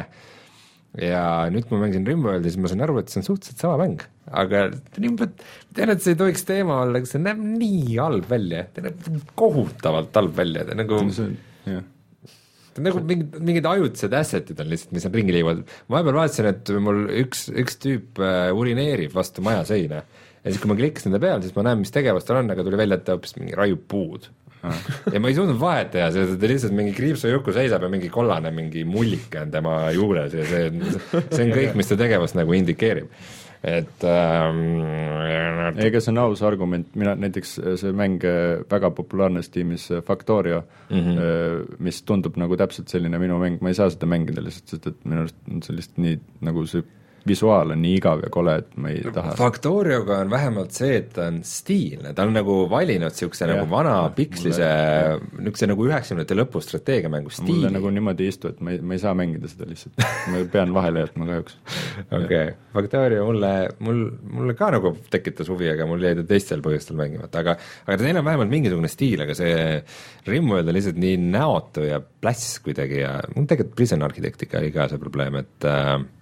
S1: ja nüüd kui ma mängisin Rimworldi, siis ma sain aru, et see on suhteliselt sama mäng, aga tean, et see ei tohiks teema olla, aga see näeb nii halb välja, ta näeb kohutavalt halb välja, ta nagu
S2: jah
S1: nagu mingid, mingid ajutised assetid on lihtsalt, mis on ringi liivad. Ma vahepeal vaatasin, et mul üks, üks tüüp uh, urineerib vastu maja seina ja siis kui ma klikkasin nende peal, siis ma näen, mis tegevust tal on, aga tuli välja, et ta hoopis mingi raiub puud ah. ja ma ei suutnud vahet teha, see, ta lihtsalt mingi kriipsujuku seisab ja mingi kollane mingi mullike on tema juures ja see, see on kõik, mis ta tegevust nagu indikeerib. Et ähm,
S2: ega see on aus argument, mina näiteks see mäng väga populaarne Steamis Factorio mm, -hmm. mis tundub nagu täpselt selline minu mäng, ma ei saa seda mängida lihtsalt, sest et minu arust on sellist nii nagu see visuaal on nii igav ja kole, et ma ei taha. Factorioga
S1: on vähemalt see, et ta on stiilne, ta on nagu valinud niisuguse nagu vana pikslise, niisuguse nagu üheksakümnendate lõpu strateegiamängu stiili.
S2: Mulle nagu niimoodi ei istu, et ma ei, ma ei saa mängida seda lihtsalt, ma pean vahele jätma kahjuks.
S1: Okei okay., Factorio mulle, mul, mulle ka nagu tekitas huvi, aga mul jäi ta teistel põhjustel mängimata, aga, aga teil on vähemalt mingisugune stiil, aga see Rimworld on lihtsalt nii näotu ja pläss kuidagi ja mul tegelikult Prison Architectica oli ka see probleem, et äh,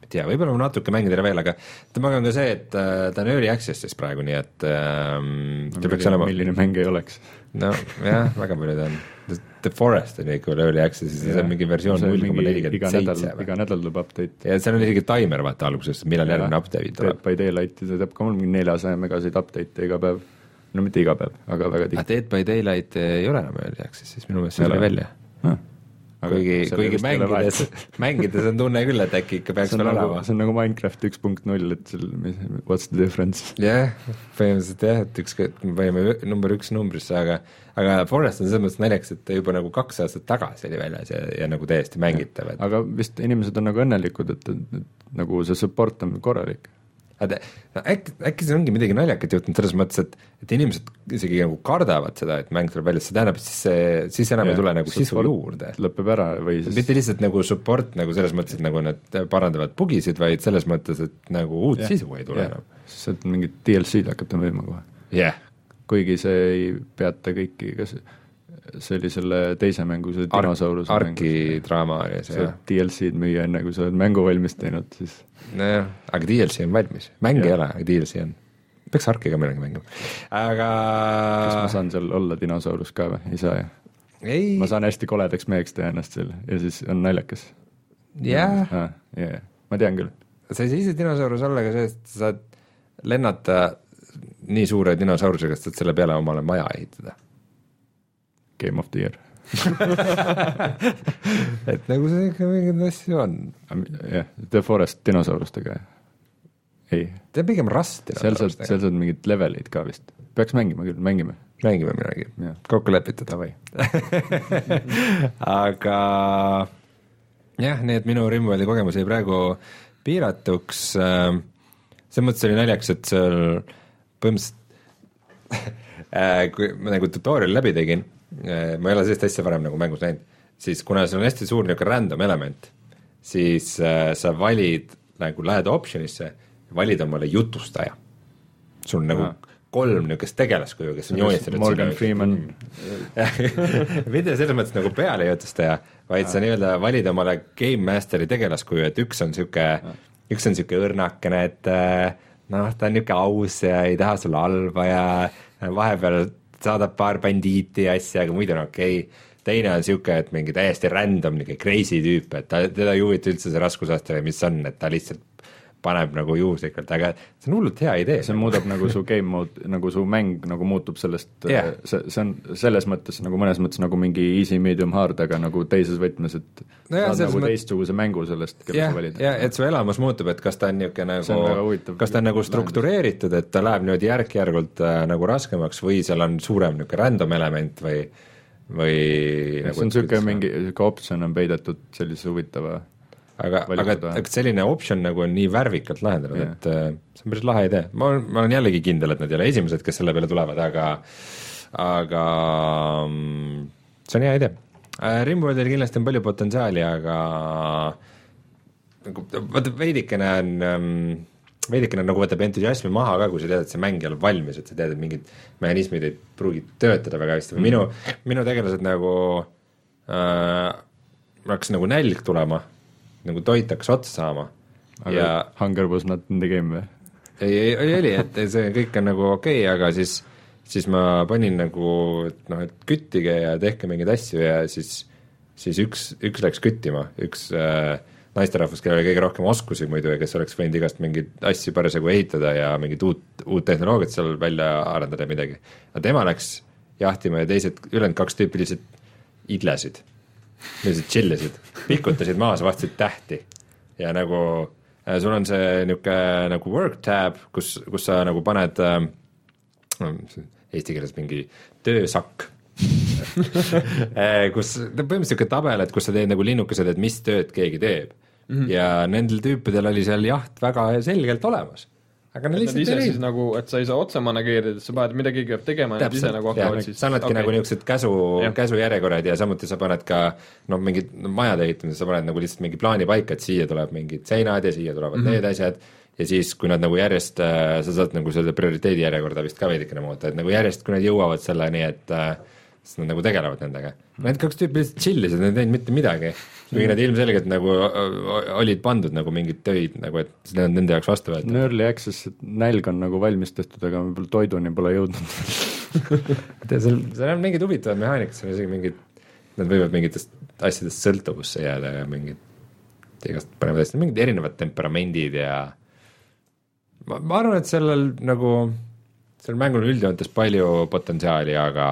S1: tea, võib-olla ma natuke mängin teda veel, aga temaga on ka see, et ta on early access'is praegu, nii et ähm,
S2: no, milline, olema... milline mäng ei oleks?
S1: No jah, väga palju ta on. The Forest on ikka early access'is, see on mingi versioon null koma nelikümmend seitse.
S2: Iga nädal tuleb update.
S1: Ja seal on isegi timer vaata alguses, millal järgmine update tuleb.
S2: Dead by Daylight, see teeb ka mul mingi neljasaja megasid update iga päev. No mitte iga päev, aga väga tihti.
S1: Dead by Daylight ei ole enam early access, siis minu meelest see oli välja. Ah. Kuigi, kuigi mängides, mängides on tunne küll, et äkki ikka peaks veel
S2: nagu,
S1: olema.
S2: See on nagu Minecraft üks punkt null, et seal, what's the difference?
S1: Jah, yeah, põhimõtteliselt jah, et üks, me panime number üks numbrisse, aga, aga Forest on selles mõttes näljaks, et juba nagu kaks aastat tagasi oli väljas ja, ja nagu täiesti mängitav. Et...
S2: Aga vist inimesed on nagu õnnelikud, et, et, et nagu see support on korralik.
S1: No, äkki, äkki see ongi midagi naljakat juhtunud selles mõttes, et, et inimesed isegi nagu kardavad seda, et mäng tuleb välja, see tähendab, et siis, see, siis enam ja, ei tule nagu sisu juurde.
S2: Lõpeb ära või siis...
S1: Mitte lihtsalt nagu support nagu selles mõttes, et nagu nad parandavad bugisid, vaid selles mõttes, et nagu uut ja, sisu ei tule ja. Enam.
S2: Siis et mingid D L C-d hakata müüma kohe.
S1: Jah. Yeah.
S2: Kuigi see ei peata kõiki, kas see oli selle teise mängu, see dinosauruse
S1: Ar- Arki mängu. Draama oli see,
S2: jah. D L C-d müüa enne, kui sa oled mängu valmis teinud, siis...
S1: Nojah, aga D L C on valmis. Mäng ei ole, aga D L C on. Peaks Arki ka midagi mängima. Aga...
S2: Kas ma saan seal olla dinosaurus ka või? Ei saa, jah?
S1: Ei.
S2: Ma saan hästi koledaks meheks teha ennast seal ja siis on naljakas.
S1: Jah.
S2: Ah, yeah. Ma tean küll.
S1: Sa ei saa ise dinosaurus olla, aga see, et sa saad lennata nii suure dinosaurusega, et saad selle peale omale maja ehitada.
S2: Game of the year.
S1: et nagu see ikka mingid asju on.
S2: jah, The Forest dinosaurustega. Ei.
S1: See on pigem rast
S2: dinosaurustega. Seal saad mingid levelid ka vist. Peaks mängima küll, mängime.
S1: Mängime midagi. Kokku lepitud. aga jah, nii et minu Rimworldi kogemus jäi praegu piiratuks. See mõttes oli naljaks, et seal põhimõtteliselt kui ma nagu tutorial läbi tegin, ma ei ole sellist asja varem nagu mängus näinud, siis kuna see on hästi suur niisugune random element, siis äh, sa valid, nagu lähed optionisse, valid omale jutustaja. Sul on nagu ja. kolm niisugust tegelaskuju, kes on joonistatud.
S2: Morgan Freeman.
S1: Mitte selles mõttes nagu peale jutustaja, vaid ja. Sa nii-öelda valid omale Game Masteri tegelaskuju, et üks on niisugune, üks on niisugune õrnakene, et noh, ta on niisugune aus ja ei taha sulle halba ja vahepeal saadab paar bandiiti ja asja, aga muidu on okei okay. Teine on niisugune, et mingi täiesti random, niisugune crazy tüüp, et ta, teda ei huvita üldse see raskusaste või mis on, et ta lihtsalt paneb nagu juhuslikult, aga see on hullult hea idee.
S2: See muudab nagu su game mode, nagu su mäng nagu muutub sellest yeah., see, see on selles mõttes nagu mõnes mõttes nagu mingi easy, medium, hard, aga nagu teises võtmes, et no jah, saad nagu mõt... teistsuguse mängu sellest, kelle
S1: yeah,
S2: sa valid.
S1: jah, et su elamus muutub, et kas ta on niisugune nagu, kas ta on nagu struktureeritud, et ta läheb niimoodi järk-järgult äh, nagu raskemaks või seal on suurem niisugune random element või, või
S2: ja, nagu, see on niisugune mingi, niisugune optsioon on peidetud sellise huvitava
S1: aga, aga et selline option nagu on nii värvikalt lahendanud, yeah. et äh, see on päris lahe idee. Ma, ma olen jällegi kindel, et nad ei ole esimesed, kes selle peale tulevad, aga aga um, see on hea idee. äh, Rimworldil kindlasti on palju potentsiaali, aga nagu, vaata veidikene on um, veidikene nagu võtab entusiasmi maha ka, kui sa tead, et see mäng ei ole valmis, et sa tead, et mingid mehhanismid ei pruugi töötada väga hästi. mm. minu, minu tegelased nagu äh, hakkas nagu nälg tulema, nagu toit hakkas otsa saama.
S2: Aga ja hunger was not in the game või?
S1: ei, ei, ei oli, et see kõik on nagu okei okay,, aga siis, siis ma panin nagu, et noh, et küttige ja tehke mingeid asju ja siis, siis üks, üks läks küttima, üks äh, naisterahvus, kellel oli kõige rohkem oskusi muidu ja kes oleks võinud igast mingeid asju parasjagu ehitada ja mingit uut, uut tehnoloogiat seal välja arendada ja midagi. Aga tema läks jahtima ja teised ülejäänud kaks tüüpi lihtsalt idlesid. Lihtsalt chillisid, pikutasid maas, vastasid tähti ja nagu äh, sul on see niisugune nagu work tab, kus, kus sa nagu paned äh, eesti keeles mingi töösakk kus põhimõtteliselt niisugune tabel, et kus sa teed nagu linnukesed, et mis tööd keegi teeb mm -hmm. ja nendel tüüpidel oli seal jaht väga selgelt olemas. Aga
S3: et nad ise siis nagu, et sa ei saa otse manageerida, et sa paned, mida keegi peab tegema ja nad ise nagu hakkavad siis...
S1: Sa annadki okay. nagu niisugused käsu, käsujärjekorrad ja samuti sa paned ka noh, mingid no, majade ehitamised, sa paned nagu lihtsalt mingi plaani paika, et siia tuleb mingid seinad ja siia tulevad mm -hmm. need asjad ja siis, kui nad nagu järjest, sa saad nagu selle prioriteedi järjekorda vist ka veidikene muuta, et nagu järjest, kui nad jõuavad selleni, et sest nad nagu tegelevad nendega. Need kaks tüüpi lihtsalt chillisid, nad ei teinud mitte midagi. Kuigi nad ilmselgelt nagu olid pandud nagu mingid töid, nagu et need on nende jaoks vastu võetud.
S2: Early access, et nälg on nagu valmis tehtud, aga võib-olla toiduni pole jõudnud.
S1: seal, seal on mingid huvitavad mehaanikad, seal on isegi mingid, nad võivad mingitest asjadest sõltuvusse jääda ja mingid igast panevad hästi, mingid erinevad temperamendid ja ma, ma arvan, et sellel nagu, sellel mängul üldjoontes palju potentsiaali, aga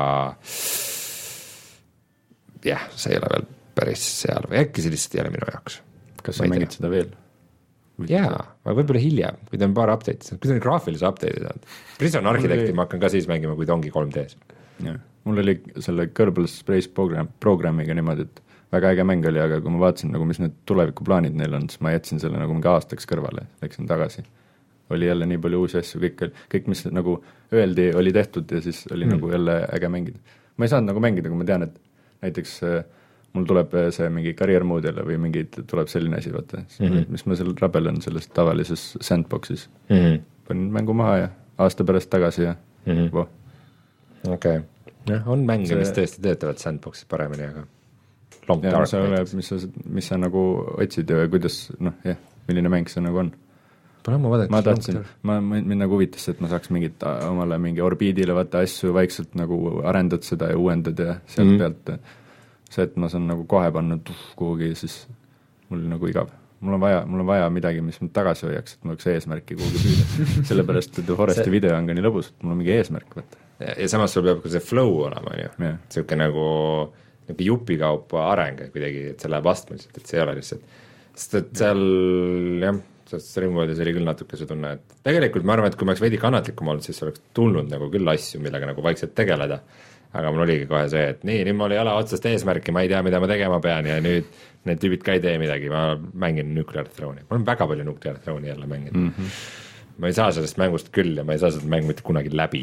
S1: jah, see ei ole veel päris seal või äkki see lihtsalt ei ole minu jaoks.
S2: Kas sa mängid seda veel?
S1: Jaa, aga võib-olla hiljem, kui ta on paar update'i, kui ta on graafilise update'i saanud. Prison Architecti ma hakkan ka siis mängima, kui ta ongi kolm D-s.
S2: Ja. Mul oli selle Kerbal Space program, programmiga niimoodi, et väga äge mäng oli, aga kui ma vaatasin, nagu, mis need tulevikuplaanid neil on, siis ma jätsin selle nagu mingi aastaks kõrvale, läksin tagasi. Oli jälle nii palju uusi asju, kõik, kõik mis nagu öeldi, oli tehtud ja siis oli mm. nagu jälle äge mängida. Ma ei saanud nagu mängida, kui ma tean, et näiteks mul tuleb see mingi career mode jälle või mingi tuleb selline asi, vaata, mm-hmm. mis ma seal rabelen selles tavalises sandboxis. Mm-hmm. Panin mängu maha ja aasta pärast tagasi ja mm-hmm. voh.
S1: Okei. Okay. On mänge, see... mis tõesti töötavad sandboxis paremini, aga Long
S2: ja,
S1: Dark
S2: sa ole, mis, sa, mis sa nagu otsid ja kuidas, noh jah, milline mäng see nagu on.
S1: Pole ma vaadata.
S2: Ma tahtsin, ma, mind nagu huvitas, et ma saaks mingit omale mingi orbiidile vaata asju vaikselt nagu arendad seda ja uuendad ja sealt mm-hmm. pealt see, et ma saan nagu kohe panna tuff kuhugi, siis mul nagu igav. Mul on vaja, mul on vaja midagi, mis mind tagasi hoiaks, et mul oleks eesmärki kuhugi püüda. Sellepärast, et Foresti see... video on ka nii lõbus, et mul on mingi eesmärk. Vaata.
S1: Ja, ja samas sul peab ka see flow olema, ju. Yeah. Siuke nagu, nagu jupikaupa areng kuidagi, et see läheb astmeliselt, et see ei ole lihtsalt. Sest et seal, jah, sest Ringvoodis oli küll natuke see tunne, et tegelikult ma arvan, et kui ma oleks veidi kannatlikum olnud, siis oleks tulnud nagu küll asju, millega nagu vaikselt tegeleda. Aga mul oligi kohe see, et nii, nüüd mul ei ole otsast eesmärki, ma ei tea, mida ma tegema pean ja nüüd need tüübid ka ei tee midagi, ma mängin Nuclear Throne'i. Ma olen väga palju Nuclear Throne'i jälle mänginud. Mm-hmm. Ma ei saa sellest mängust küll ja ma ei saa seda mängu mitte kunagi läbi.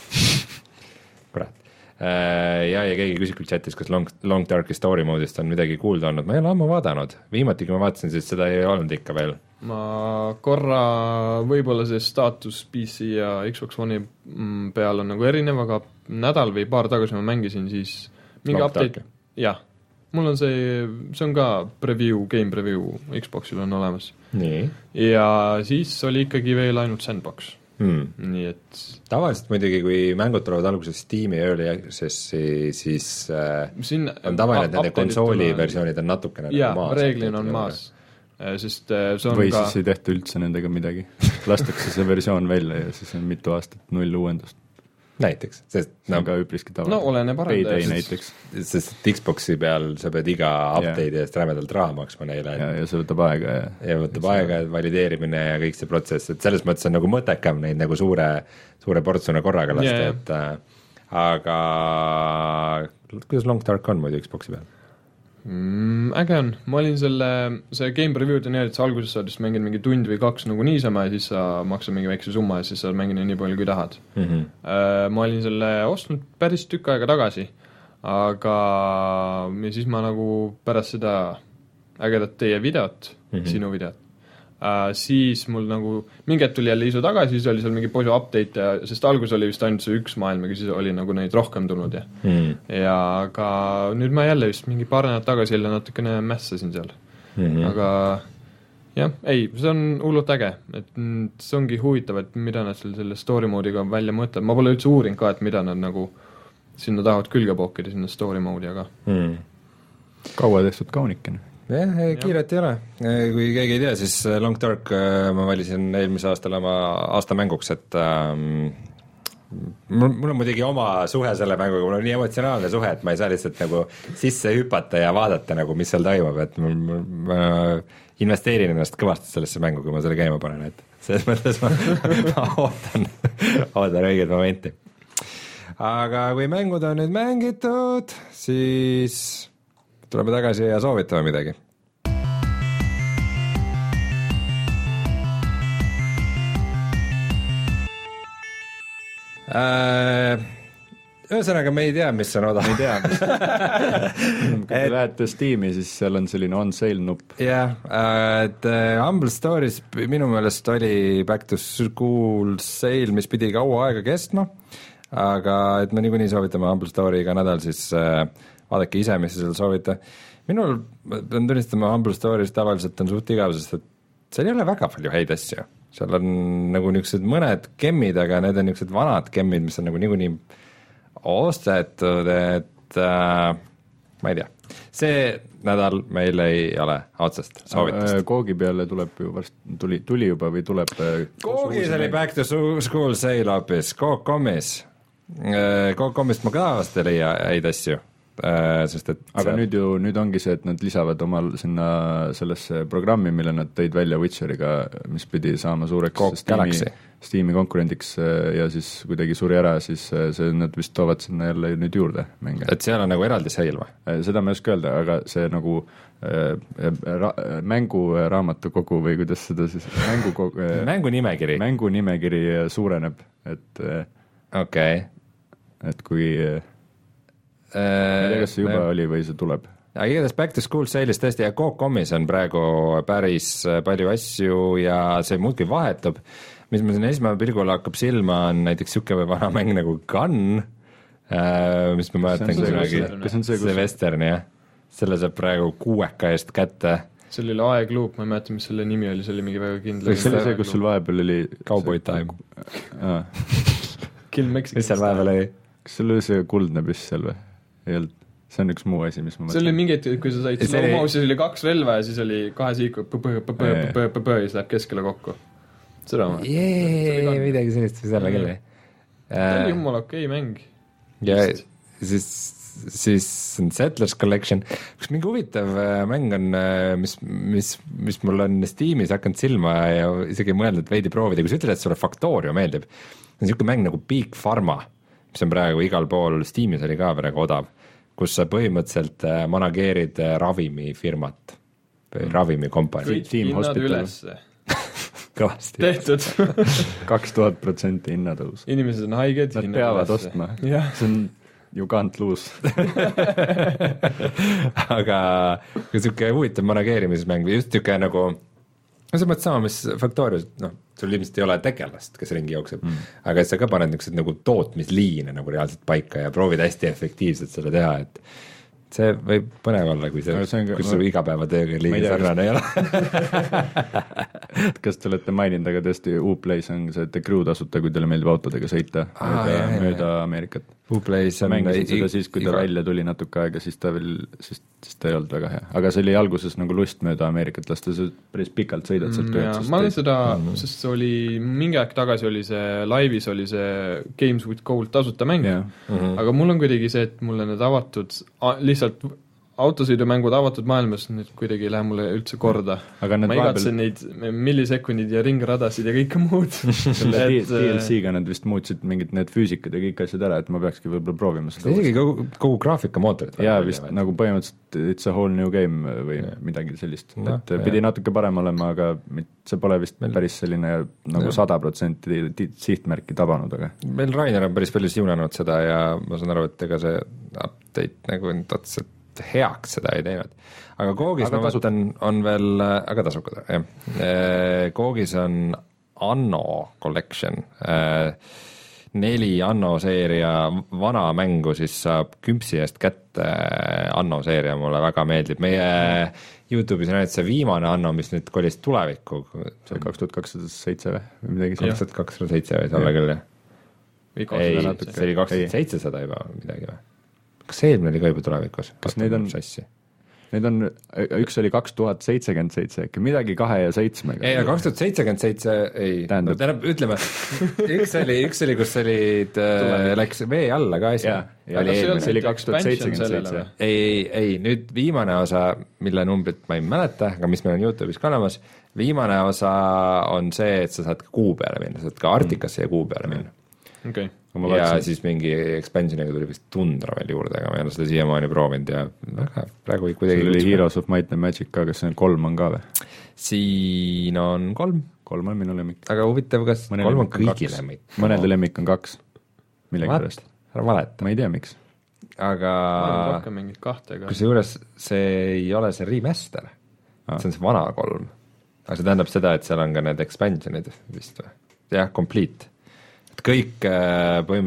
S1: Kurat. Ja, ja keegi küsib küll chatis, kas Long, Long Dark Story moodist on midagi kuulda olnud. Ma ei ole ammu vaadanud. Viimati, kui ma vaatasin, siis seda ei olnud ikka veel.
S3: Ma korra võib-olla see staatus P C ja Xbox One'i peal on nagu erinev, aga nädal või paar tagasi ma mängisin siis mingi Long update. Dark. Jah, mul on see, see on ka preview, game preview Xboxil on olemas.
S1: Nii.
S3: Ja siis oli ikkagi veel ainult sandbox. Hmm. Nii et
S1: tavaliselt muidugi, kui mängud tulevad alguses Steam'i Early Access'i, siis äh, Siin, on tavaline, et nende konsooli versioonid on natukene
S3: jaa, maas. Reeglin on maas. Sest see on
S2: või
S3: ka...
S2: siis ei tehta üldse nendega midagi. Lastakse see versioon välja ja siis on mitu aastat null uuendust.
S1: Näiteks, sest
S2: see on no, ka üpriski tavaline.
S3: No oleneb
S2: arendajast. Näiteks.
S1: Sest Xboxi peal sa pead iga update'i eest rämedalt raha maksma neile.
S2: Ja, ja see võtab aega. Ja,
S1: ja võtab ja aega, valideerimine ja kõik see protsess, et selles mõttes on nagu mõttekam neid nagu suure, suure portsuna korraga lasta, yeah. et äh, aga kuidas Long Dark on muidu Xboxi peal?
S3: Mm, äge on, ma olin selle, see game preview'd ja nii, et sa alguses saad just mängida mingi tund või kaks nagu niisama ja siis sa maksad mingi väikse summa ja siis saad mängida nii palju kui tahad. Mm-hmm. Ma olin selle ostnud päris tükk aega tagasi, aga ja siis ma nagu pärast seda ägedat teie videot, mm-hmm. sinu videot, Uh, siis mul nagu mingi hetk tuli jälle isu tagasi, siis oli seal mingi palju update ja, sest algus oli vist ainult see üks maailm, aga siis oli nagu neid rohkem tulnud ja mm. ja aga nüüd ma jälle vist mingi paar nädalat tagasi jälle natukene mässasin seal mm-hmm. aga jah, ei, see on hullult äge, et see ongi huvitav, et mida nad selle, selle story mode'iga välja mõtlevad, ma pole üldse uurinud ka, et mida nad nagu sinna tahavad külge pookida, sinna story mode'i, aga mm.
S2: kaua tehtud kaunikene
S1: jah, kiiret ei ole. Kui keegi ei tea, siis Long Dark ma valisin eelmise aastal oma aasta mänguks, et ähm, mul, mul on muidugi oma suhe selle mänguga, mul on nii emotsionaalne suhe, et ma ei saa lihtsalt nagu sisse hüpata ja vaadata nagu, mis seal toimub, et mul, mul, ma investeerin ennast kõvasti sellesse mängu, kui ma selle käima panen, et selles mõttes ma, ma ootan, ootan õiget momenti. Aga kui mängud on nüüd mängitud, siis tuleme tagasi ja soovitame midagi. Äh, ühesõnaga, me ei tea, mis on odav.
S2: Me ei tea, mis kui te lähete Steam'i, siis seal on selline on sale nupp.
S1: Jah, et Humble Stories minu meelest oli back to school sale, mis pidi kaua aega kestma. aga et me niikuinii soovitame Humble Story iga nädal, siis äh, vaadake ise, mis te seal soovite. Minul, ma pean tunnistama, Humble Stories tavaliselt on suht igav, sest et seal ei ole väga palju häid asju. Seal on nagu niisugused mõned gemmid, aga need on niisugused vanad gemmid, mis on nagu niikuinii ostetud, et äh, ma ei tea. See nädal meil ei ole otsest soovitust.
S2: Koogi peale tuleb ju varst, tuli, tuli juba või tuleb
S1: Koogis oli Back to School sale hoopis, Coop.comis. Coop.comist ma ka vast ei leia häid asju. Sest et
S2: aga see... nüüd ju, nüüd ongi see, et nad lisavad omal sinna sellesse programmi, mille nad tõid välja Witcheriga, mis pidi saama suureks Steam'i, Steam'i konkurendiks ja siis kuidagi suri ära, siis see, nad vist toovad sinna jälle nüüd juurde mänge.
S1: Et seal on nagu eraldi seil või?
S2: Seda ma ei oska öelda, aga see nagu äh, ra, mänguraamatukogu või kuidas seda siis mängu, äh,
S1: mängu nimekiri
S2: mängu nimekiri suureneb, et äh,
S1: okay.
S2: et kui äh, ma ei tea, kas see juba me... oli või see tuleb.
S1: Ja igatahes Back to School sale'is tõesti ja Coop.comis on praegu päris palju asju ja see muudki vahetub. Mis ma siin esmane pilgul hakkab silma on näiteks siuke vana mäng nagu Gun, mis ma mäletan kunagi, see, see western, jah. Selle saab praegu kuueka eest kätte.
S3: See oli aegluup, ma ei mäleta, mis selle nimi oli, see oli mingi väga kindla.
S2: See oli see, kus sul vahepeal oli
S1: Cowboy Time.
S3: Kill Mexican.
S1: Mis seal vahepeal oli?
S2: Kas sul oli see kuldne püss seal või? Ei olnud. See on üks muu asi, mis ma mõtlen.
S3: See oli mingi hetk, kui sa said slow motion, oli kaks relva ja siis oli kahe siiku ja siis läheb keskele kokku. Seda ma.
S1: Jee, midagi sellist või selle küll.
S3: Ta oli jumala okei mäng.
S1: Ja siis, siis on Settlers Collection. Üks mingi huvitav mäng on, mis, mis, mis mul on Steamis hakanud silma ja isegi mõelnud veidi proovida. Kui sa ütled, et sulle Factorio meeldib, on niisugune mäng nagu Big Pharma, mis on praegu igal pool, Steamis oli ka praegu odav, kus sa põhimõtteliselt manageerid ravimifirmat või ravimikompanii.
S3: Kõik hinnad ülesse.
S1: Kõvasti.
S3: Tehtud.
S2: kaks tuhat protsenti hinnatõus.
S3: Inimesed on haiged.
S2: Nad peavad ülesse. Ostma. Ja. See on you can't lose.
S1: aga niisugune huvitav manageerimismäng või just niisugune nagu no see mõttes sama, mis Factorios, noh, sul ilmselt ei ole tegelast, kes ringi jookseb, mm. aga sa ka paned niisugused nagu tootmisliine nagu reaalselt paika ja proovid hästi efektiivselt selle teha, et see võib põnev olla, kui see, no, see ka, kui su igapäevatööga liigi sarnane ei ole.
S2: Kas te olete maininud, aga tõesti Uplays on see The Crew tasuta, kui teile meeldib autodega sõita ah, mööda, jah, mööda jah. Ameerikat.
S1: Uplays on
S2: mängisin seda siis, kui ta iga... välja tuli natuke aega, siis ta veel, siis, siis ta ei olnud väga hea. Aga see oli alguses nagu lust mööda Ameerikat lasta, sa päris pikalt sõidad sealt
S3: mm, tööd. Ma olen seda, mm. sest see oli, mingi aeg tagasi oli see, laivis oli see Games with Gold tasuta mäng, yeah. mm-hmm. aga mul on kuidagi see, et mulle need avatud, lihtsalt autosõidumängud avatud maailmas nüüd kuidagi ei lähe mulle üldse korda. Aga ma igatsen vahepeal... neid millisekundid ja ringradasid ja kõike muud.
S2: Selle et... D L C-ga nad vist muutsid mingid need füüsikad ja kõik asjad ära, et ma peakski võib-olla proovima seda.
S1: Isegi kogu, kogu graafikamootorid.
S2: Jaa, vist või? Nagu põhimõtteliselt it's a whole new game või ja. Midagi sellist. No, et pidi ja. Natuke parem olema, aga see pole vist meil... päris selline nagu sada protsenti sihtmärki tabanud. Aga.
S1: Meil Rainer on päris palju siunanud seda ja ma saan aru, et ega see update nagu otseselt heaks seda ei teinud. Aga Koogis aga ma mõtlen, on veel, aga tasukad, jah. Koogis on Anno Collection, neli Anno seeria vana mängu, siis saab kümpsi eest kätte Anno seeria, mulle väga meeldib. Meie YouTube'is on see viimane Anno, mis nüüd kolis tulevikku.
S2: See on kaks tuhat kakssada seitse või midagi?
S1: kaks tuhat kakssada seitse või olla küll, jah? Ei, see oli kaks tuhat seitsesada juba midagi või? Kas see eelmine oli ka juba tulevikus?
S2: Kas neid on, neid on, üks oli kaks tuhat seitsekümmend seitse, midagi kahe ja seitsmega.
S1: Ei, kaks tuhat seitsekümmend seitse, ei, tähendab, tähendab ütleme, üks oli, üks oli, kus olid, äh, läks vee alla ka asi.
S2: Oli see oli kaks tuhat seitsekümmend seitse.
S1: Ei, ei, nüüd viimane osa, mille numbrit ma ei mäleta, aga mis meil on YouTube'is ka olemas, viimane osa on see, et sa saad ka kuu peale minna, sa saad ka Arktikasse ja kuu peale minna.
S3: Okay.
S1: ja vaatsin. Siis mingi expansioniga tuli vist tundra veel juurde, aga ma ei ole seda siiamaani proovinud ja väga praegu kuidagi
S2: see oli Heroes of Might and Magic ka, kas see on kolm on ka või?
S1: Siin on kolm.
S2: Kolm on minu lemmik.
S1: Aga huvitav, kas mõne kolm on kõigi lemmik?
S2: Mõnede lemmik on kaks. Millegi pärast.
S1: Ära valeta.
S2: Ma ei tea, miks.
S1: Aga
S3: kahte, aga...
S1: kui see juures see ei ole see remaster, ah. see on see vana kolm. Aga see tähendab seda, et seal on ka need expansionid vist või? Jah, complete. Et kõik põhimõtteliselt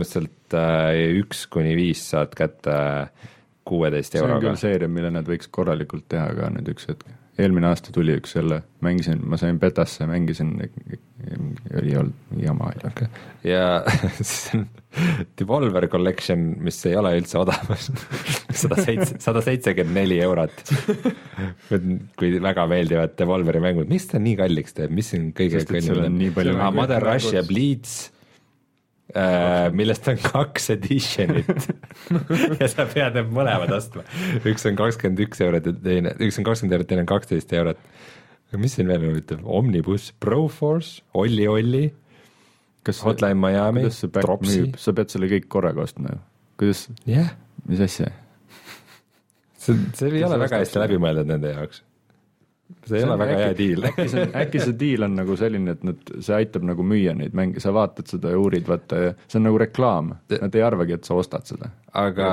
S1: et üks kuni viis saad kätte kuueteist
S2: euroga. See on
S1: euroga.
S2: küll seeria, mille nad võiks korralikult teha ka nüüd üks hetk. Eelmine aasta tuli üks jälle, mängisin, ma sain betasse, mängisin, oli olnud jama.
S1: Okay. Ja siis on Devolver Collection, mis ei ole üldse odamas, sada seitsekümmend neli eurot. Kui väga meeldivad Devolveri mängud, miks ta nii kalliks teeb, mis siin kõige
S2: kallim?
S1: Mother Rush ja Bleeds, äh, millest on kaks editionit ja sa pead need mõlemad ostma. Üks on kakskümmend üks eurot ja teine, üks on kakskümmend eurot, teine on kaksteist eurot. Mis siin veel ütleb? Omnibus, Proforce, Olli Olli, kas Hotline Miami, Dropsy.
S2: Sa pead selle kõik korraga ostma ju. Kuidas?
S1: Yeah.
S2: Mis asja?
S1: See, see ei ole väga hästi läbi mõeldud nende jaoks. See ei ole väga hea diil.
S2: Äkki see, äkki see diil on nagu selline, et nad, see aitab nagu müüa neid mänge, sa vaatad seda ja uurid, vaata, ja see on nagu reklaam. Nad ei arvagi, et sa ostad seda.
S1: Aga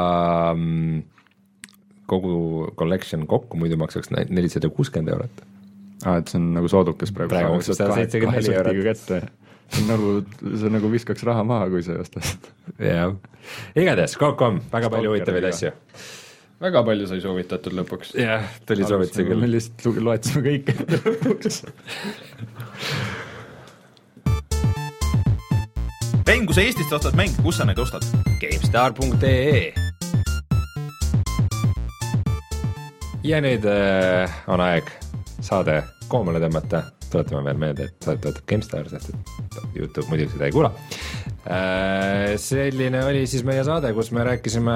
S1: kogu collection kokku muidu maksaks nelisada kuuskümmend eurot.
S2: Ah, et see on nagu soodukas praegu.
S1: Praegu maksad sada seitsekümmend neli eurot.
S2: See on nagu, see nagu viskaks raha maha, kui sa ei osta.
S1: Jah. Igades, Coop.com, väga palju huvitavaid asju.
S3: Väga palju sai soovitatud lõpuks.
S1: Jah, tuli soovituse küll.
S2: Me lihtsalt loetsime kõik lõpuks.
S4: Rein, kui sa Eestist ostad mäng, kus sa neid ostad?
S1: GameStar punkt ee Ja nüüd äh, on aeg saade koomale tõmmata. Tuletame veel meelde, et saate võtab GameStar, sest et YouTube muidugi seda ei kuula. Äh, selline oli siis meie saade, kus me rääkisime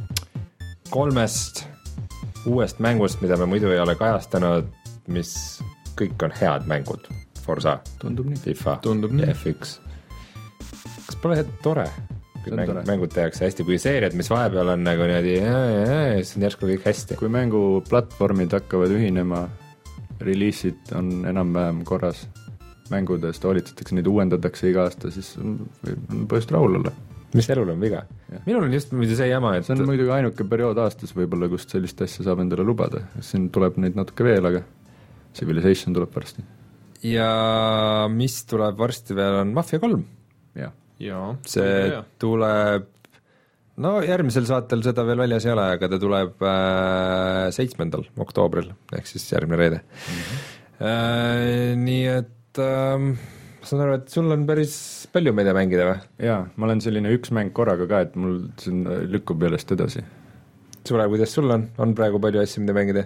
S1: kolmest uuest mängust, mida me muidu ei ole kajastanud, mis kõik on head mängud. Forza,
S2: tundub nii.
S1: FIFA
S3: Tundub
S1: ja F üks. Kas pole hea tore? Kui mäng, tore. Mängud tehakse hästi, kui seeriad, mis vahepeal on nagu niimoodi, siis on järsku kõik hästi.
S2: Kui mängu platvormid hakkavad ühinema, reliisid on enam-vähem korras mängudest, hoolitsetakse, neid uuendatakse iga aasta, siis on põhjust rahul olla.
S1: Mis elul on viga? Ja. Minul on just muidu see jama, et
S2: see on muidugi ainuke periood aastas võib-olla, kust sellist asja saab endale lubada. Siin tuleb neid natuke veel, aga Civilization tuleb varsti.
S1: Ja mis tuleb varsti veel on Mafia kolm.
S2: Ja.
S3: Ja,
S1: see ja. Tuleb, no järgmisel saatel seda veel väljas ei ole, aga ta tuleb äh, seitsmendal oktoobril, ehk siis järgmine reede. Mm-hmm. Äh, nii et äh, saan aru, et sul on päris palju meile mängida või?
S2: Jaa, ma olen selline üks mäng korraga ka, et mul siin lükkub jällest edasi.
S1: Sule, kuidas sul on? On praegu palju asju, mida mängida?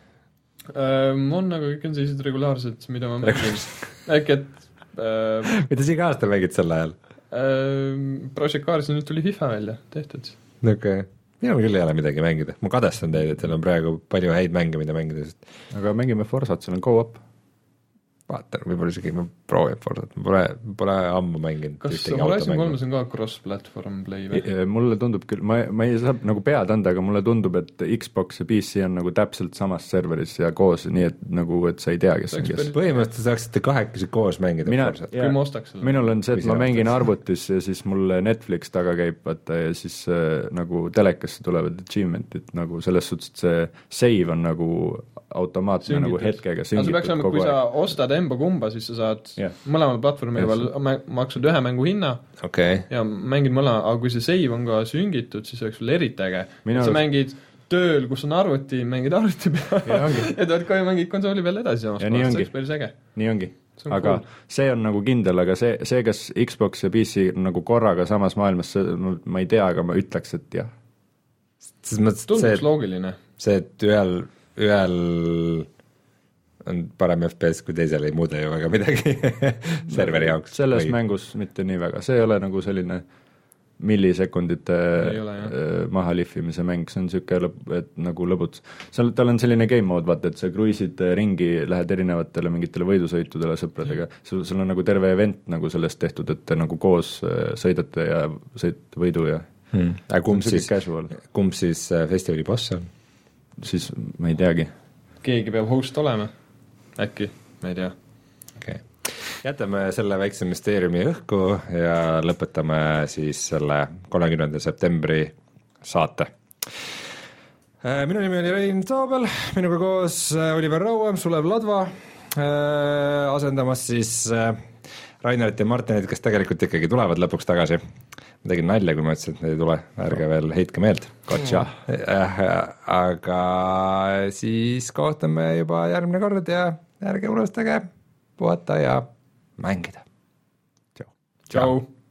S3: Uh, on, aga kõik on sellised regulaarsed, mida ma mängin. Äkki, et... Uh,
S1: mida sa iga aasta mängid sel ajal?
S3: Uh, Project Cars nüüd tuli FIFA välja, tehtud.
S1: Okei. Okay. Minul küll ei ole midagi mängida. Ma kadestan teid, et teil on praegu palju häid mänge, mida mängida. Sest...
S2: Aga mängime Forzat, seal on go-up.
S1: Vaatan, võib-olla isegi ma proovin Forzat. Ma pole, pole ammu mänginud.
S3: Kas Horizon kolmes on ka cross-platform play või?
S2: Mulle tundub küll, ma, ma ei saa nagu pead anda, aga mulle tundub, et Xbox ja P C on nagu täpselt samas serveris ja koos, nii et nagu, et sa ei tea, kes on kes.
S1: Põhimõtteliselt saaksite kahekesi koos mängida
S2: Mina,
S1: Forzat.
S3: Kui ma ostaks selle.
S2: Minul on see, et ma mängin arvutis ja siis mul Netflix taga käib, vaata, ja siis äh, nagu telekasse tulevad achievementid, nagu selles suhtes, et see save on nagu automaatne
S3: Süngitud.
S2: Nagu hetkega
S3: süngitud kogu aeg. Kui sa ostad emba kumba, siis sa saad yeah. mõlemal platvormil yes. maksud ühe mängu hinna
S1: okay.
S3: ja mängid mõlema, aga kui see save on ka süngitud, siis oleks sul eriti äge.
S2: Minu...
S3: sa mängid tööl, kus on arvuti, mängid arvuti peal ja, ja tuled ka mängid konsooli peal edasi samas
S2: kohast,
S3: see oleks päris äge.
S2: Nii ongi, aga cool. See on nagu kindel, aga see, see, kas Xbox ja P C nagu korraga samas maailmas, ma ei tea, aga ma ütleks, et jah.
S3: Tunduks see, loogiline.
S1: See, et ühel ühel on parem F P S kui teisel, ei muuda ju väga midagi serveri jaoks.
S2: Selles või... mängus mitte nii väga, see ei ole nagu selline millisekundite
S3: ole,
S2: maha lihvimise mäng, see on niisugune lõb, et nagu lõbuts. Seal, tal on selline game mode, vaata, et sa kruisid ringi, lähed erinevatele mingitele võidusõitudele sõpradega, sul, sul on nagu terve event nagu sellest tehtud, et te nagu koos sõidate ja sõidate võidu ja
S1: hmm. kumb, siis, kumb siis festivali boss on?
S2: Siis ma ei teagi.
S3: Keegi peab host olema, äkki, ma ei tea.
S1: Okay. Jätame selle väikse müsteeriumi õhku ja lõpetame siis selle kolmekümnenda septembri saate. Minu nimi oli Rein Toobel, minuga koos Oliver Rauem, Sulev Ladva, asendamas siis Rainerit ja Martinit, kes tegelikult ikkagi tulevad lõpuks tagasi. Ma tegin nalja, kui ma ütlesin, et need ei tule, ärge veel heitke meelt.
S2: Gotcha.
S1: Aga siis kohtame juba järgmine kord ja ärge unustage puhata ja mängida.
S3: Tšau.